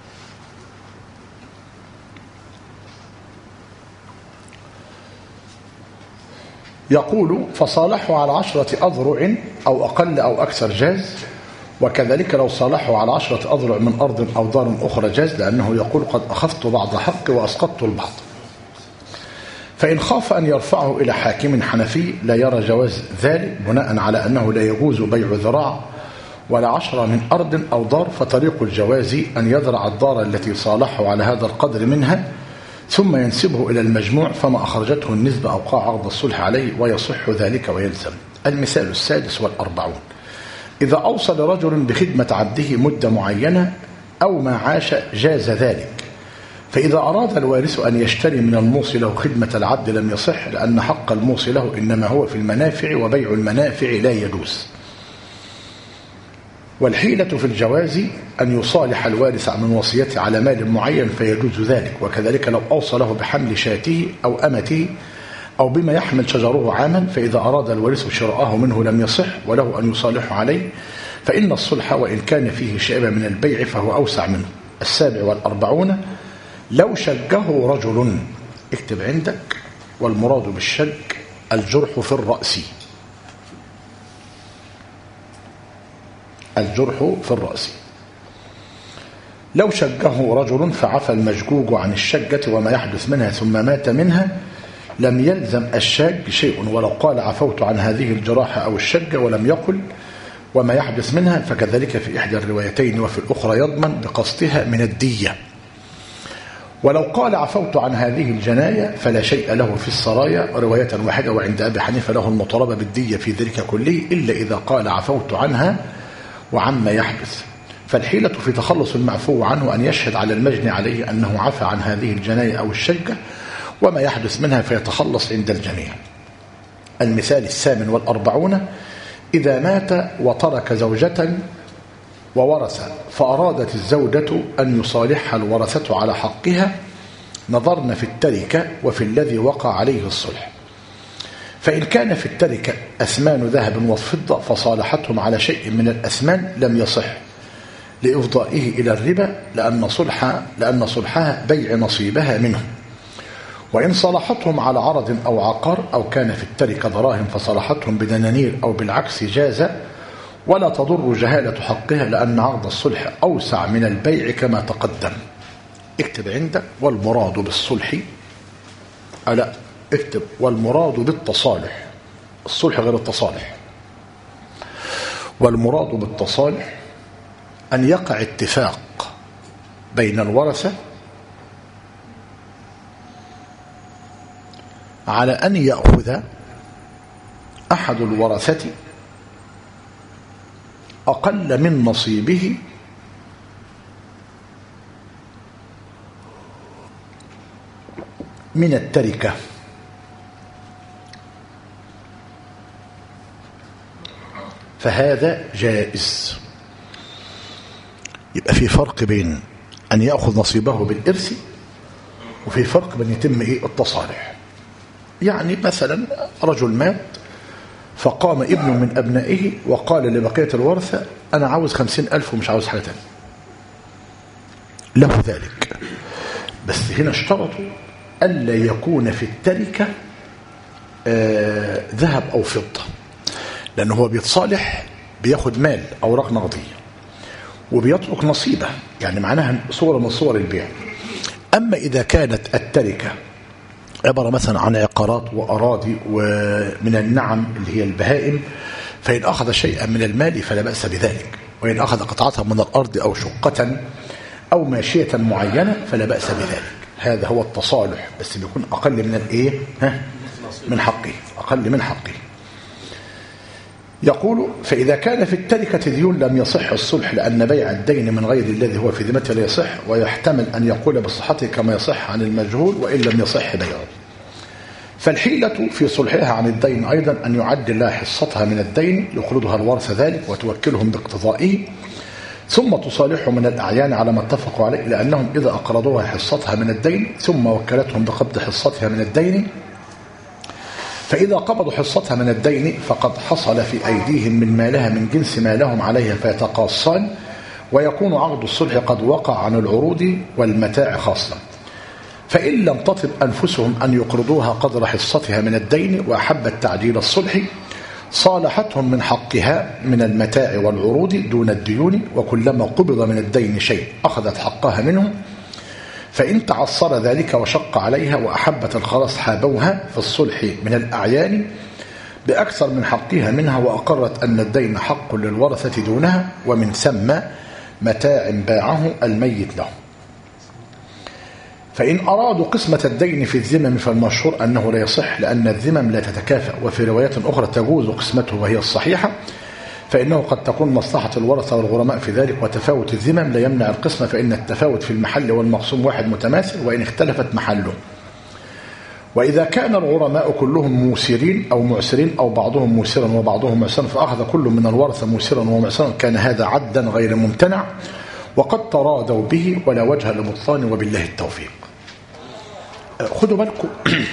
يقول فصالحه على 10 أذرع أو أقل أو أكثر جاز. وكذلك لو صالحه على 10 أذرع من أرض أو دار أخرى جاز، لأنه يقول قد أخذت بعض حقي وأسقطت البعض. فإن خاف أن يرفعه إلى حاكم حنفي لا يرى جواز ذلك بناء على أنه لا يجوز بيع ذراع ولا 10 من أرض أو دار، فطريق الجواز أن يذرع الدار التي صالحه على هذا القدر منها ثم ينسبه إلى المجموع، فما أخرجته النسبة أوقع عقد الصلح عليه ويصح ذلك ويلزم. المثال 46 إذا أوصى لرجل بخدمة عبده مدة معينة أو ما عاش جاز ذلك. فإذا أراد الوارث أن يشتري من الموصي له خدمة العبد لم يصح، لأن حق الموصي له إنما هو في المنافع وبيع المنافع لا يجوز. والحيلة في الجواز أن يصالح الوارث من وصيته على مال معين فيجوز ذلك. وكذلك لو أوصى له بحمل شاته أو أمته أو بما يحمل شجره عاما، فإذا أراد الوارث شراءه منه لم يصح وله أن يصالح عليه، فإن الصلح وإن كان فيه شيء من البيع فهو أوسع منه. 47 لو شجه رجل. اكتب عندك والمراد بالشج الجرح في الرأس. الجرح في الرأس. لو شجه رجل فعفى المشجوج عن الشجة وما يحدث منها ثم مات منها لم يلزم الشاج شيء، ولو قال عفوت عن هذه الجراحة أو الشجة ولم يقل وما يحدث منها، فكذلك في إحدى الروايتين وفي الأخرى يضمن بقسطها من الدية. ولو قال عفوت عن هذه الجناية فلا شيء له في السرايا، رواية واحدة، وعند أبي حنيفة له المطالبة بالدية في ذلك كله إلا إذا قال عفوت عنها وعما يحدث. فالحيلة في تخلص المعفو عنه أن يشهد على المجني عليه أنه عفى عن هذه الجناية أو الشجة وما يحدث منها فيتخلص عند الجميع. المثال 48 إذا مات وترك زوجة وورث فأرادت الزوجة أن يصالحها الورثة على حقها، نظرن في التركة وفي الذي وقع عليه الصلح. فإن كان في التركة أثمان ذهب وفضة فصالحتهم على شيء من الأثمان لم يصح لإفضائه إلى الربا، لأن صلحها بيع نصيبها منه. وإن صالحتهم على عرض أو عقار أو كان في التركة دراهم فصالحتهم بدنانير أو بالعكس جاز، ولا تضر جهالة حقها لأن عقد الصلح أوسع من البيع كما تقدم. اكتب عندك والمراد بالصلح ألا اكتب والمراد بالتصالح. الصلح غير التصالح. والمراد بالتصالح أن يقع اتفاق بين الورثة على أن يأخذ أحد الورثة أقل من نصيبه من التركة، فهذا جائز. يبقى في فرق بين أن يأخذ نصيبه بالإرث وفي فرق بين يتم التصالح. يعني مثلا رجل مات فقام ابن من أبنائه وقال لبقية الورثة أنا عاوز 50,000 ومش عاوز حاجة تانية، له ذلك. بس هنا اشترطوا ألا يكون في التركة ذهب أو فضة، لأنه هو بيتصالح بياخد مال أوراق نقدية وبيترك نصيبه، يعني معناها صورة من صور البيع. أما إذا كانت التركة عبارة مثلا عن عقارات وأراضي ومن النعم اللي هي البهائم، فإن أخذ شيئا من المال فلا بأس بذلك، وإن أخذ قطعة من الأرض أو شقة أو ماشية معينة فلا بأس بذلك. هذا هو التصالح، بس بيكون أقل من الإيه؟ من حقه، أقل من حقه. يقول فإذا كان في التركة ديون لم يصح الصلح، لأن بيع الدين من غير الذي هو في ذمته لا يصح، ويحتمل أن يقول بصحته كما يصح عن المجهول وإن لم يصح بيعه. فالحيلة في صلحها عن الدين أيضا أن يعدل لها حصتها من الدين يقرضها الورثة ذلك وتوكلهم باقتضائه، ثم تصالحهم من الأعيان على ما اتفقوا عليه، لأنهم إذا أقرضوها حصتها من الدين ثم وكلتهم بقبض حصتها من الدين، فإذا قبضوا حصتها من الدين فقد حصل في أيديهم من مالها من جنس ما لهم عليها فيتقاصان، ويكون عقد الصلح قد وقع عن العروض والمتاع خاصة. فإن لم تطب أنفسهم أن يقرضوها قدر حصتها من الدين وأحبت تعجيل الصلح، صالحتهم من حقها من المتاع والعروض دون الديون، وكلما قبض من الدين شيء أخذت حقها منه. فإن تعصر ذلك وشق عليها وأحبت الخلاص حابوها في الصلح من الأعيان بأكثر من حقها منها، وأقرت أن الدين حق للورثة دونها، ومن ثم متاع باعه الميت له. فإن أرادوا قسمة الدين في الذمم فالمشهور أنه لا يصح، لأن الذمم لا تتكافأ، وفي روايات أخرى تجوز قسمته وهي الصحيحة، فإنه قد تكون مصلحة الورثة والغرماء في ذلك، وتفاوت الذمم لا يمنع القسمة، فإن التفاوت في المحل والمقسوم واحد متماثل وإن اختلفت محله. وإذا كان الغرماء كلهم موسرين أو معسرين أو بعضهم موسرا وبعضهم معسرا، فأخذ كل من الورثة موسرا ومعسرا، كان هذا عدا غير ممتنع، وقد تراضوا به ولا وجه لبطلان، وبالله التوفيق. خدوا بالكم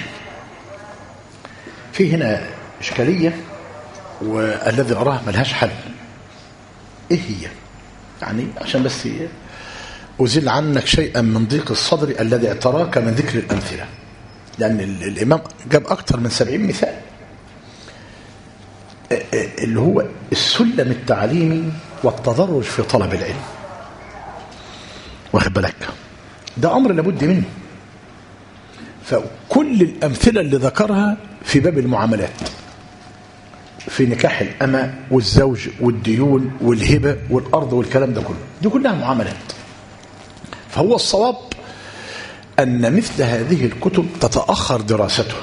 في هنا إشكالية والذي أراه ملهاش حل. إيه هي؟ يعني عشان بس أزيل عنك شيئا من ضيق الصدر الذي اعتراك من ذكر الأمثلة، لأن الإمام جاب أكثر من 70 مثال، اللي هو السلم التعليمي والتدرج في طلب العلم. واخد بالك؟ ده أمر لابد منه. فكل الأمثلة اللي ذكرها في باب المعاملات، في نكاح الأمة والزوج والديون والهبة والأرض والكلام ده كله، دي كلها معاملات. فهو الصواب أن مثل هذه الكتب تتأخر دراستها،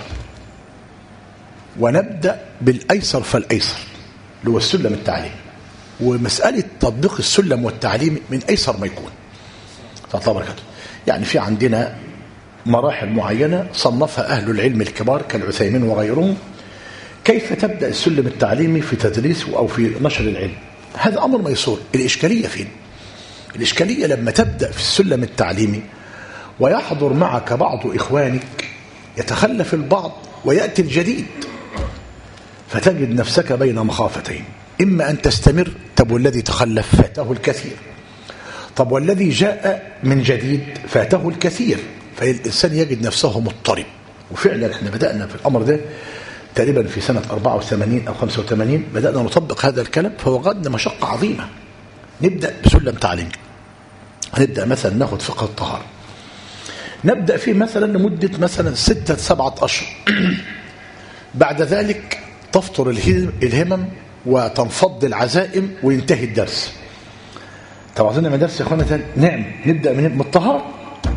ونبدأ بالأيسر فالأيسر اللي هو السلم التعليمي. ومسألة تطبيق السلم والتعليم من أيسر ما يكون. يعني في عندنا مراحل معينة صنفها أهل العلم الكبار كالعثيمين وغيرهم، كيف تبدأ السلم التعليمي في تدريس أو في نشر العلم. هذا أمر ميسور. الإشكالية فين؟ الإشكالية لما تبدأ في السلم التعليمي ويحضر معك بعض إخوانك، يتخلف البعض ويأتي الجديد، فتجد نفسك بين مخافتين: إما أن تستمر، طب والذي تخلف فاته الكثير، طب والذي جاء من جديد فاته الكثير، فالإنسان يجد نفسه مضطرب. وفعلا احنا بدأنا في الأمر ده تقريبا في سنة 84 أو 85 بدأنا نطبق هذا الكلام، فوجدنا مشقة عظيمة. نبدأ بسلم تعليمي، هنبدأ مثلا ناخد فقه الطهارة، نبدأ فيه مثلا لمدة مثلا 6-7 أشهر. بعد ذلك تفطر الهمم وتنفض العزائم وينتهي الدرس. طب عايزين من درس يا اخوانا نعم نبدأ من الطهارة.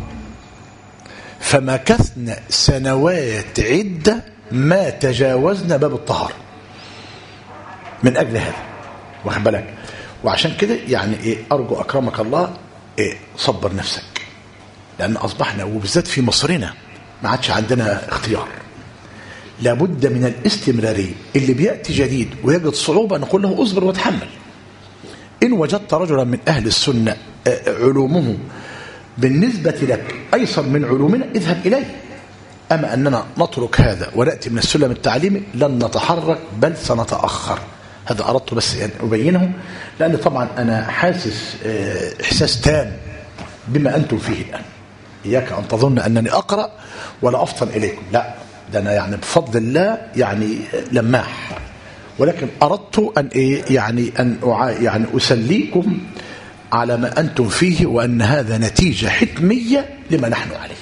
فمكثنا سنوات عدة ما تجاوزنا باب الطهارة من أجل هذا. واخد بالك؟ وعشان كده يعني إيه، أرجو أكرمك الله صبر نفسك، لأن أصبحنا وبالذات في مصرنا ما عادش عندنا اختيار، لابد من الاستمرارية. اللي بيأتي جديد ويجد صعوبة نقول له اصبر وتحمل. إن وجدت رجلا من أهل السنة علومه بالنسبة لك أيسر من علومنا اذهب إليه. أما أننا نترك هذا ونأتي من السلم التعليمي لن نتحرك بل سنتأخر. هذا أردت بس أن أبينه، لأن طبعا أنا حاسس إحساس تام بما أنتم فيه الآن. إياك أن تظن أنني أقرأ ولا أفطن إليكم، لا، ده أنا يعني بفضل الله يعني لماح، ولكن أردت أن يعني أسليكم على ما أنتم فيه، وأن هذا نتيجة حتمية لما نحن عليه.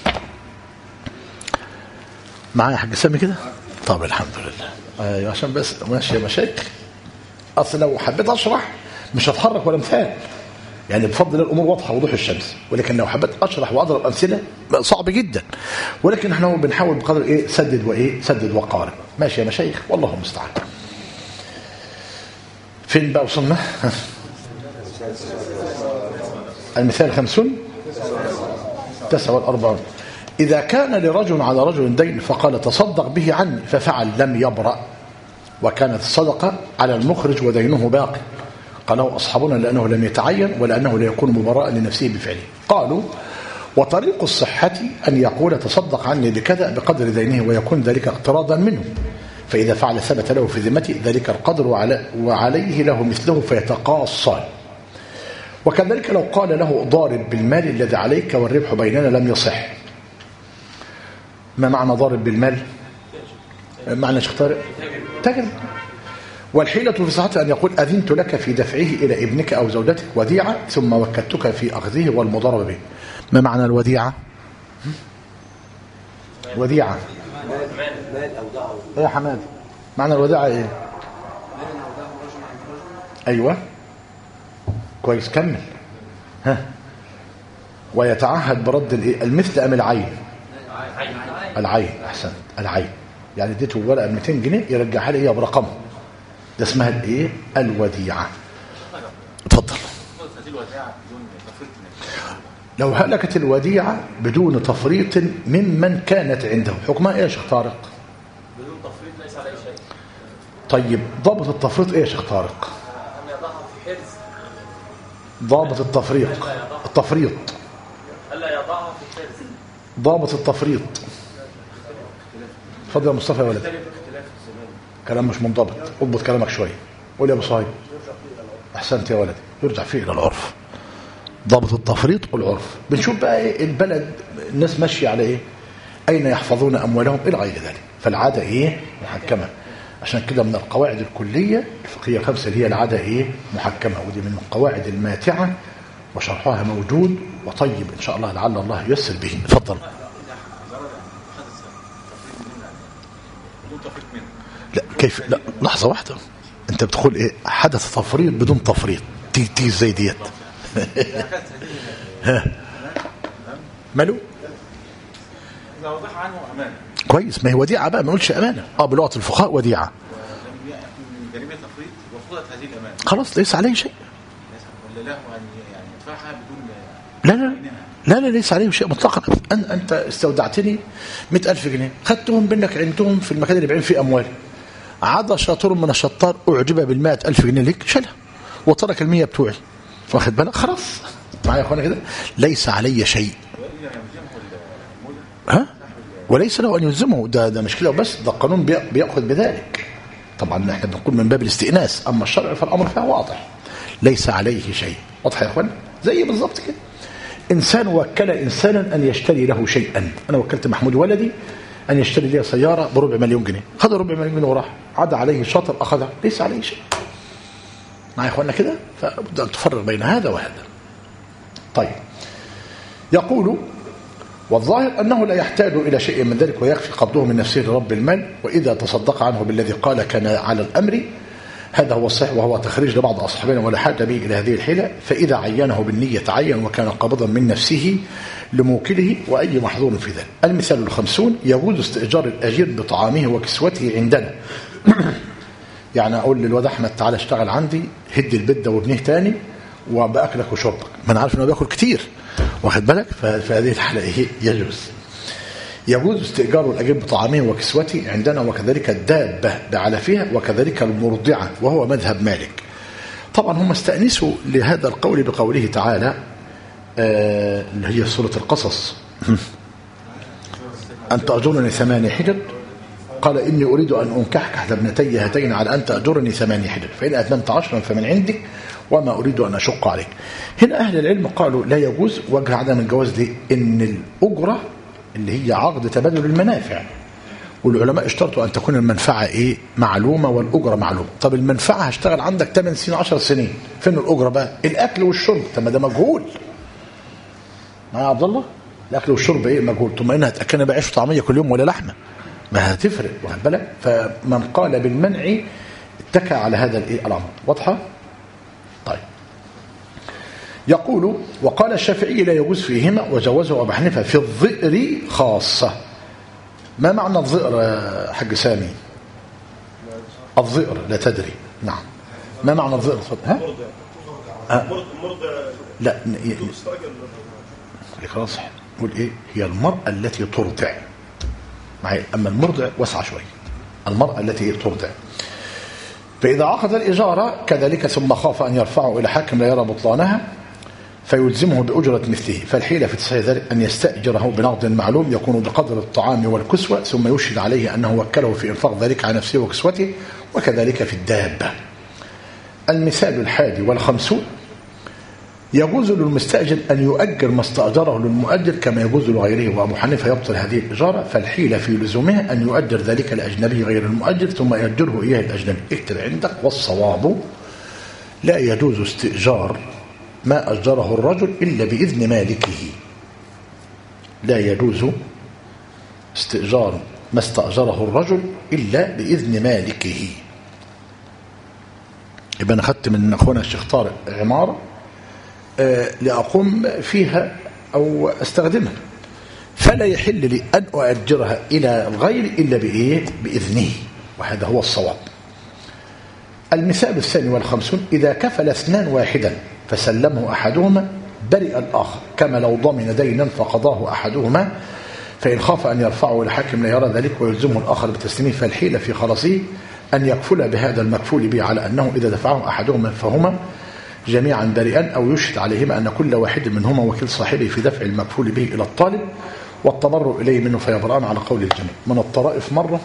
معايا يا حاج سامي كده؟ طب الحمد لله. أيوة، عشان بس ماشي يا مشايخ، أصل لو حبيت أشرح مش هتحرك ولا مثال، يعني بفضل الأمور واضحة وضوح الشمس، ولكن لو حبيت أشرح وأضرب أمثلة صعب جدا، ولكن احنا بنحاول بقدر سدد وقارب. ماشي يا مشايخ، والله المستعان. فين بقى وصلنا؟ المثال 49. إذا كان لرجل على رجل دين فقال تصدق به عني ففعل لم يبرأ، وكانت الصدقة على المخرج ودينه باقي. قالوا أصحابنا لأنه لم يتعين ولأنه لا يكون مبرأ لنفسه بفعله. قالوا وطريق الصحة أن يقول تصدق عني بكذا بقدر دينه ويكون ذلك اقتراضا منه، فإذا فعل ثبت له في ذمته ذلك القدر وعليه له مثله فيتقاصى. وكذلك لو قال له ضارب بالمال الذي عليك والربح بيننا لم يصح. ما معنى ضارب بالمال؟ معنى شيخ طارق تاجر. والحيلة في صحته أن يقول أذنت لك في دفعه إلى ابنك أو زوجتك وديعة ثم وكلتك في أخذه والمضاربة به. ما معنى الوديعة؟ وديعة ايه يا حماد؟ معنى الوديعة ايه؟ ايوه كويس، كمل. ها، ويتعهد برد المثل ام العين؟ العين، احسنت، العين. يعني اديته ورقه 200 جنيه يرجعها لي هي برقمها، ده اسمها الايه؟ الوديعه. اتفضل. لو هلكت الوديعه بدون تفريط ممن كانت عنده حكمها ايه يا شيخ طارق؟ بدون تفريط ليس عليه شيء. طيب ضابط التفريط ايه يا شيخ طارق؟ ان يضعها في حرز. ضابط التفريط الا يضعها في حرز. ضابط التفريط. اتفضل يا مصطفى يا ولد. كلام مش منضبط، اضبط كلامك شويه. قول يا ابو صهيب. احسنت يا ولد. يرجع فيه الى العرف. ضابط التفريط والعرف. بنشوف بقى ايه البلد الناس ماشيه على ايه؟ اين يحفظون اموالهم الى غير ذلك. فالعاده ايه؟ محكمه. عشان كده من القواعد الكليه الفقهيه الخمسه اللي هي العاده ايه؟ محكمه، ودي من القواعد الماتعه وشرحها موجود وطيب ان شاء الله، لعل الله ييسر به. اتفضل. لا كيف؟ لا لحظه واحده، انت بتقول ايه؟ حدث تفريط بدون تفريط، تيجي زي ديت. ها ماله؟ اذا وضح عنه امانه كويس، ما هي وديعه بقى، ما نقولش امانه. بلغه الفقهاء وديعه. جريمه تفريط وفقدت هذه الامانه خلاص ليس عليه شيء. ولا له ان يعني يدفعها بدون لا ليس عليه شيء مطلقا. انت استودعتني 100,000 جنيه خدتهم منك عندهم في المكان اللي بعين فيه اموالي، عاد شاطر من الشطار اعجب بال100,000 جنيه ليك شالها وترك ال100 بتوعي، واخد بالك؟ خلاص معايا يا اخوانا كده، ليس علي شيء. ها؟ وليس له ان يلزمه، ده مش كده وبس، ده القانون بياخذ بذلك. طبعا احنا بنقول من باب الاستئناس، اما الشرع فالامر فيها واضح، ليس عليه شيء. واضح يا اخوانا؟ زي بالظبط كده، انسان وكل انسانا ان يشتري له شيئا. انا وكلت محمود ولدي ان يشتري لي سياره ب4 مليون جنيه، خد 4 مليون جنيه وراح، عاد عليه شاطر اخذها، ليس عليه شيء. معايا يا اخوانا كده؟ فبدأ ان تفرق بين هذا وهذا. طيب، يقول والظاهر أنه لا يحتاج إلى شيء من ذلك ويكفي قبضه من نفسه لرب المال، وإذا تصدق عنه بالذي قال كان على الأمر. هذا هو الصحيح، وهو تخريج لبعض أصحابنا ولا حاجة به إلى هذه الحيلة. فإذا عينه بالنية تعين وكان قابضا من نفسه لموكله، وأي محظور في ذلك. المثال 50 يجوز استئجار الأجير بطعامه وكسوته عندنا. يعني أقول للواد أحمد تعالى اشتغل عندي، هدي البيت ده وابنيه تاني وبأكلك وشربك، ما أنا عارف إنه بياكل كتير، واخد بالك؟ فهذه الحالة إيه؟ يجوز استئجار الأجير بطعامه وكسوته عندنا، وكذلك الدابة بعلفها، وكذلك المرضعة، وهو مذهب مالك. طبعا هم استأنسوا لهذا القول بقوله تعالى اللي هي سورة القصص. أن تأجرني 8 حجج. قال إني أريد أن أنكحك إحدى ابنتي هاتين على أن تأجرني 8 حجج، فإن أتممت 10 فمن عندك وما أريد أن أشق عليك. هنا أهل العلم قالوا لا يجوز وجه عدم الجواز ليه؟ إن الأجرة اللي هي عقد تبادل المنافع، والعلماء اشترطوا أن تكون المنفعة إيه؟ معلومة والأجرة معلومة. طب المنفعة هشتغل عندك 8 سنين 10 سنين، فين الأجرة بقى؟ الأكل والشرب. طب ما ده مجهول ما يا عبد الله، الأكل والشرب إيه؟ مجهول. ثم إنها تأكلنا بعيش وطعمية كل يوم ولا لحمة، ما هتفرق واخد بالك. فمن قال بالمنع اتكى على هذا الايه الامر. واضحه؟ طيب. يقول وقال الشافعي لا يجوز فيهما وجوزه ابو حنيفه في الظئر خاصه. ما معنى الظئر يا حاج سامي؟ الظئر لا تدري. نعم. ما معنى الظئر؟ ها؟ مرضع. لا خلاص نقول ايه؟ هي المرأة التي ترضع معي، أما المرضع وسع شوي. المرأة التي ترضع. فإذا عقد الإجارة كذلك ثم خاف أن يرفعه إلى حاكم لا يرى بطلانها فيلزمه بأجرة مثله، فالحيلة في تصحيح ذلك أن يستأجره بنقد معلوم يكون بقدر الطعام والكسوة، ثم يشهد عليه أنه وكله في إنفاق ذلك على نفسه وكسوته، وكذلك في الدابة. المثال 51 يجوز للمستأجر أن يؤجر ما استأجره للمؤجر كما يجوز لغيره، وأبو حنيفة يبطل هذه الإجارة، فالحيلة في لزومها أن يؤجر ذلك الأجنبي غير المؤجر ثم يؤجره إياه الأجنبي. اكتب عندك والصواب لا يجوز استئجار ما أجره الرجل إلا بإذن مالكه. لا يجوز استئجار ما استأجره الرجل إلا بإذن مالكه. يبقى أنا أخذت من أخونا الشيخ طارق عمارة لأقوم فيها أو أستخدمها، فلا يحل لي أن أؤجرها إلى الغير إلا بإيه؟ بإذنه، وهذا هو الصواب. المثال 52 إذا كفل 2 واحدا فسلمه أحدهما برئ الآخر كما لو ضمن دينا فقضاه أحدهما، فإن خاف أن يرفعه الحاكم لا يرى ذلك ويلزمه الآخر بتسليمه، فالحيلة في خلاصه أن يكفل بهذا المكفول به على أنه إذا دفعه أحدهما فهما جميعا بريئا، أو يشهد عليهما أن كل واحد منهما وكيل صاحبه في دفع المكفول به إلى الطالب والتبرؤ إليه منه فيبرأان على قول الجميع. من الطرائف مرة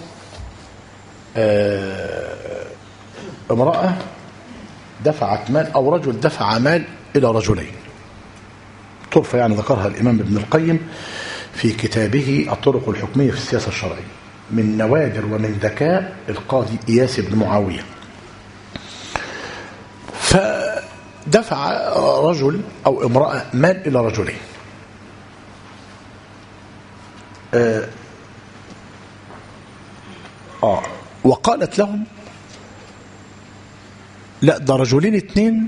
امرأة دفعت مال أو رجل دفع مال إلى رجلين، طرفة يعني ذكرها الإمام ابن القيم في كتابه الطرق الحكمية في السياسة الشرعية، من نوادر ومن ذكاء القاضي إياس بن معاوية. فدفع رجل أو امرأة مال إلى رجلين، وقالت لهم لا ده رجلين 2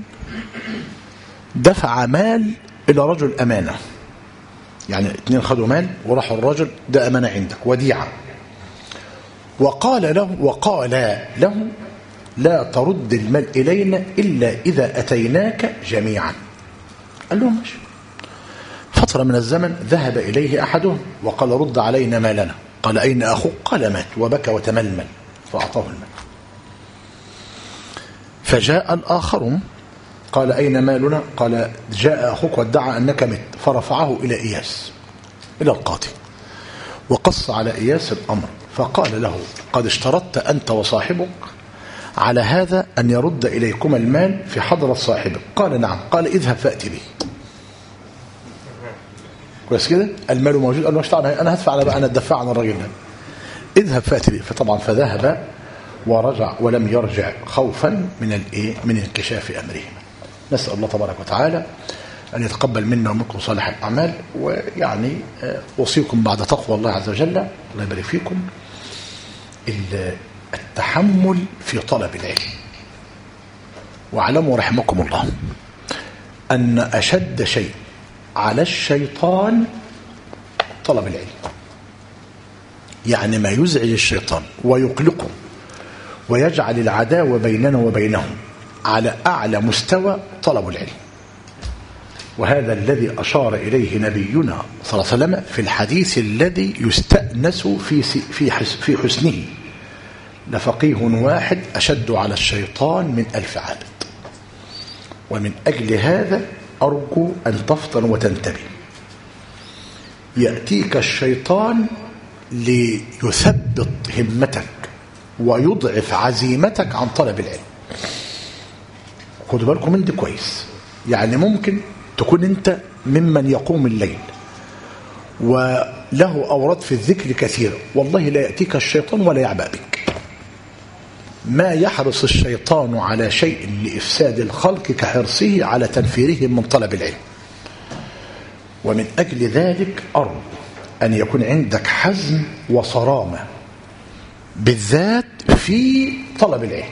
دفع مال إلى رجل أمانة، يعني 2 خدوا مال وراحوا الرجل ده أمانة عندك وديعة، وقال له لا ترد المال إلينا إلا إذا أتيناك جميعا. قال لهم ماشي. فترة من الزمن ذهب إليه أحدهم وقال رد علينا مالنا. قال أين أخوك؟ قال مات، وبكى وتململ، فأعطاه المال. فجاء الآخر قال أين مالنا؟ قال جاء أخوك وادعى أنك مت، فرفعه إلى إياس إلى القاضي وقص على إياس الأمر، فقال له قد اشترطت أنت وصاحبك على هذا أن يرد إليكما المال في حضرة صاحبك. قال نعم. قال اذهب فأتي به. كويس كده؟ المال موجود. قال له اشترى أنا هدفع بقى، أنا أدفع عن الراجل ده، اذهب فأتي به. فطبعا فذهب ورجع ولم يرجع خوفا من انكشاف أمرهما. نسأل الله تبارك وتعالى أن يتقبل منا ومنكم صالح الأعمال، ويعني أوصيكم بعد تقوى الله عز وجل الله يبارك فيكم التحمل في طلب العلم. واعلموا رحمكم الله أن أشد شيء على الشيطان طلب العلم، يعني ما يزعج الشيطان ويقلقه ويجعل العداوة بيننا وبينهم على أعلى مستوى طلب العلم. وهذا الذي أشار إليه نبينا صلى الله عليه وسلم في الحديث الذي يستأنس في حسنه: لفقيه واحد أشد على الشيطان من 1000 عابد. ومن أجل هذا أرجو أن تفطن وتنتبه. يأتيك الشيطان ليثبط همتك ويضعف عزيمتك عن طلب العلم. خدوا بالكم من دي كويس. يعني ممكن تكون انت ممن يقوم الليل وله أوراد في الذكر كثيرة، والله لا يأتيك الشيطان ولا يعبأ بك. ما يحرص الشيطان على شيء لإفساد الخلق كحرصه على تنفيرهم من طلب العلم. ومن أجل ذلك أرجو أن يكون عندك حزم وصرامة بالذات في طلب العلم.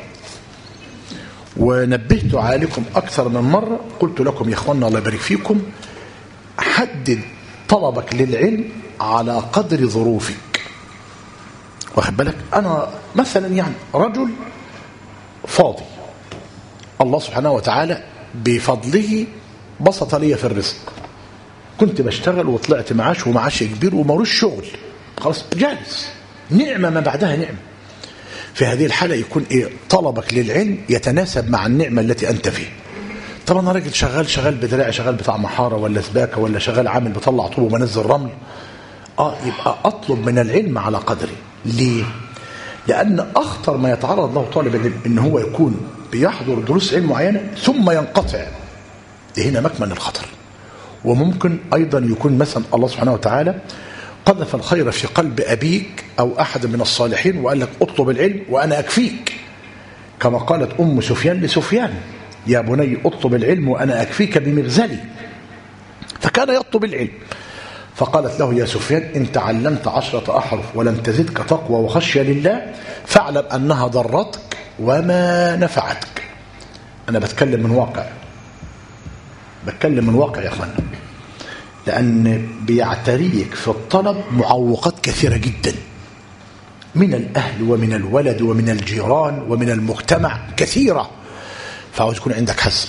ونبهت عليكم أكثر من مرة، قلت لكم يا إخواننا الله يبارك فيكم، حدد طلبك للعلم على قدر ظروفك. واخد بالك؟ أنا مثلا يعني رجل فاضي، الله سبحانه وتعالى بفضله بسط لي في الرزق، كنت بشتغل وطلعت معاش ومعاش كبير ومالوش شغل، خلاص جالس، نعمة ما بعدها نعمة. في هذه الحالة يكون طلبك للعلم يتناسب مع النعمة التي أنت فيها. طبعا أنا راجل شغال بدراعي، شغال بتاع محارة ولا سباكة ولا شغال عامل بطلع طوب وبنزل رمل، يبقى أطلب من العلم على قدري. ليه؟ لأن أخطر ما يتعرض له طالب العلم إن هو يكون بيحضر دروس علم معينة ثم ينقطع. دي هنا مكمن الخطر. وممكن أيضا يكون مثلا الله سبحانه وتعالى قذف الخير في قلب أبيك أو أحد من الصالحين وقال لك اطلب العلم وأنا أكفيك، كما قالت أم سفيان لسفيان: يا بني اطلب العلم وأنا أكفيك بمغزلي. فكان يطلب العلم، فقالت له: يا سفيان إن تعلمت 10 أحرف ولم تزدك تقوى وخشية لله فاعلم أنها ضرتك وما نفعتك. أنا بتكلم من واقع يا أخوانا، لأن بيعتريك في الطلب معوقات كثيرة جدا من الأهل ومن الولد ومن الجيران ومن المجتمع كثيرة، فعاوز يكون عندك حزم.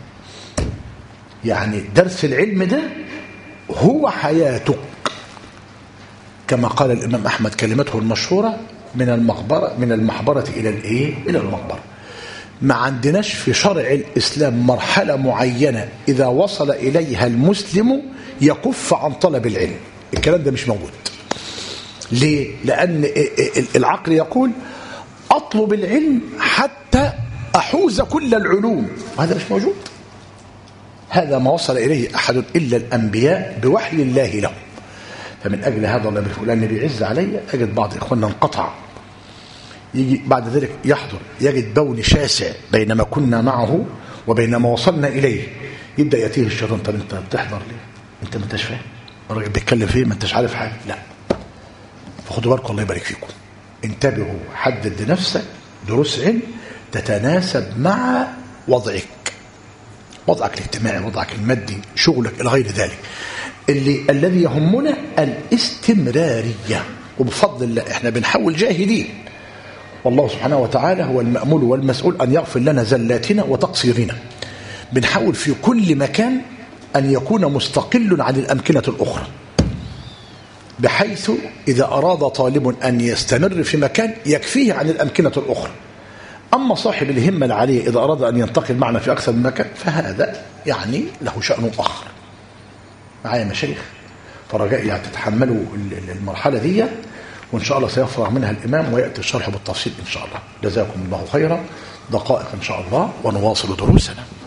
يعني درس العلم ده هو حياتك، كما قال الإمام أحمد كلمته المشهورة: من المحبرة إلى المقبرة. ما عندناش في شرع الإسلام مرحلة معينة إذا وصل إليها المسلم يكف عن طلب العلم. الكلام ده مش موجود. ليه؟ لأن العقل يقول أطلب العلم حتى أحوز كل العلوم، وهذا مش موجود. هذا ما وصل إليه أحد إلا الأنبياء بوحي الله لهم. فمن أجل هذا الله يبارك، لأن بيعز علي أجد بعض إخواننا انقطع، يجي بعد ذلك يحضر يجد بون شاسع بين ما كنا معه وبين ما وصلنا إليه، يبدأ يأتيه الشيطان: طب أنت بتحضر ليه؟ أنت ما أنتش فاهم، الراجل بيتكلم فيه ما أنتش عارف حاجة. لا، فخدوا بالكم الله يبارك فيكم، انتبهوا، حدد لنفسك دروس علم تتناسب مع وضعك الاجتماعي، وضعك المادي، شغلك إلى غير ذلك. الذي يهمنا الاستمرارية، وبفضل الله احنا بنحاول جاهدين، والله سبحانه وتعالى هو المأمول والمسؤول أن يغفر لنا زلاتنا وتقصيرنا. بنحاول في كل مكان أن يكون مستقل عن الأمكنة الأخرى، بحيث إذا أراد طالب أن يستمر في مكان يكفيه عن الأمكنة الأخرى. أما صاحب الهمة العالية إذا أراد أن ينتقل معنا في أكثر من مكان فهذا يعني له شأن آخر. معايا مشايخ؟ فرجائي يعني تتحملوا المرحلة دي، وإن شاء الله سيفرغ منها الإمام ويأتي الشرح بالتفصيل إن شاء الله. جزاكم الله خيرا. دقائق إن شاء الله ونواصل دروسنا.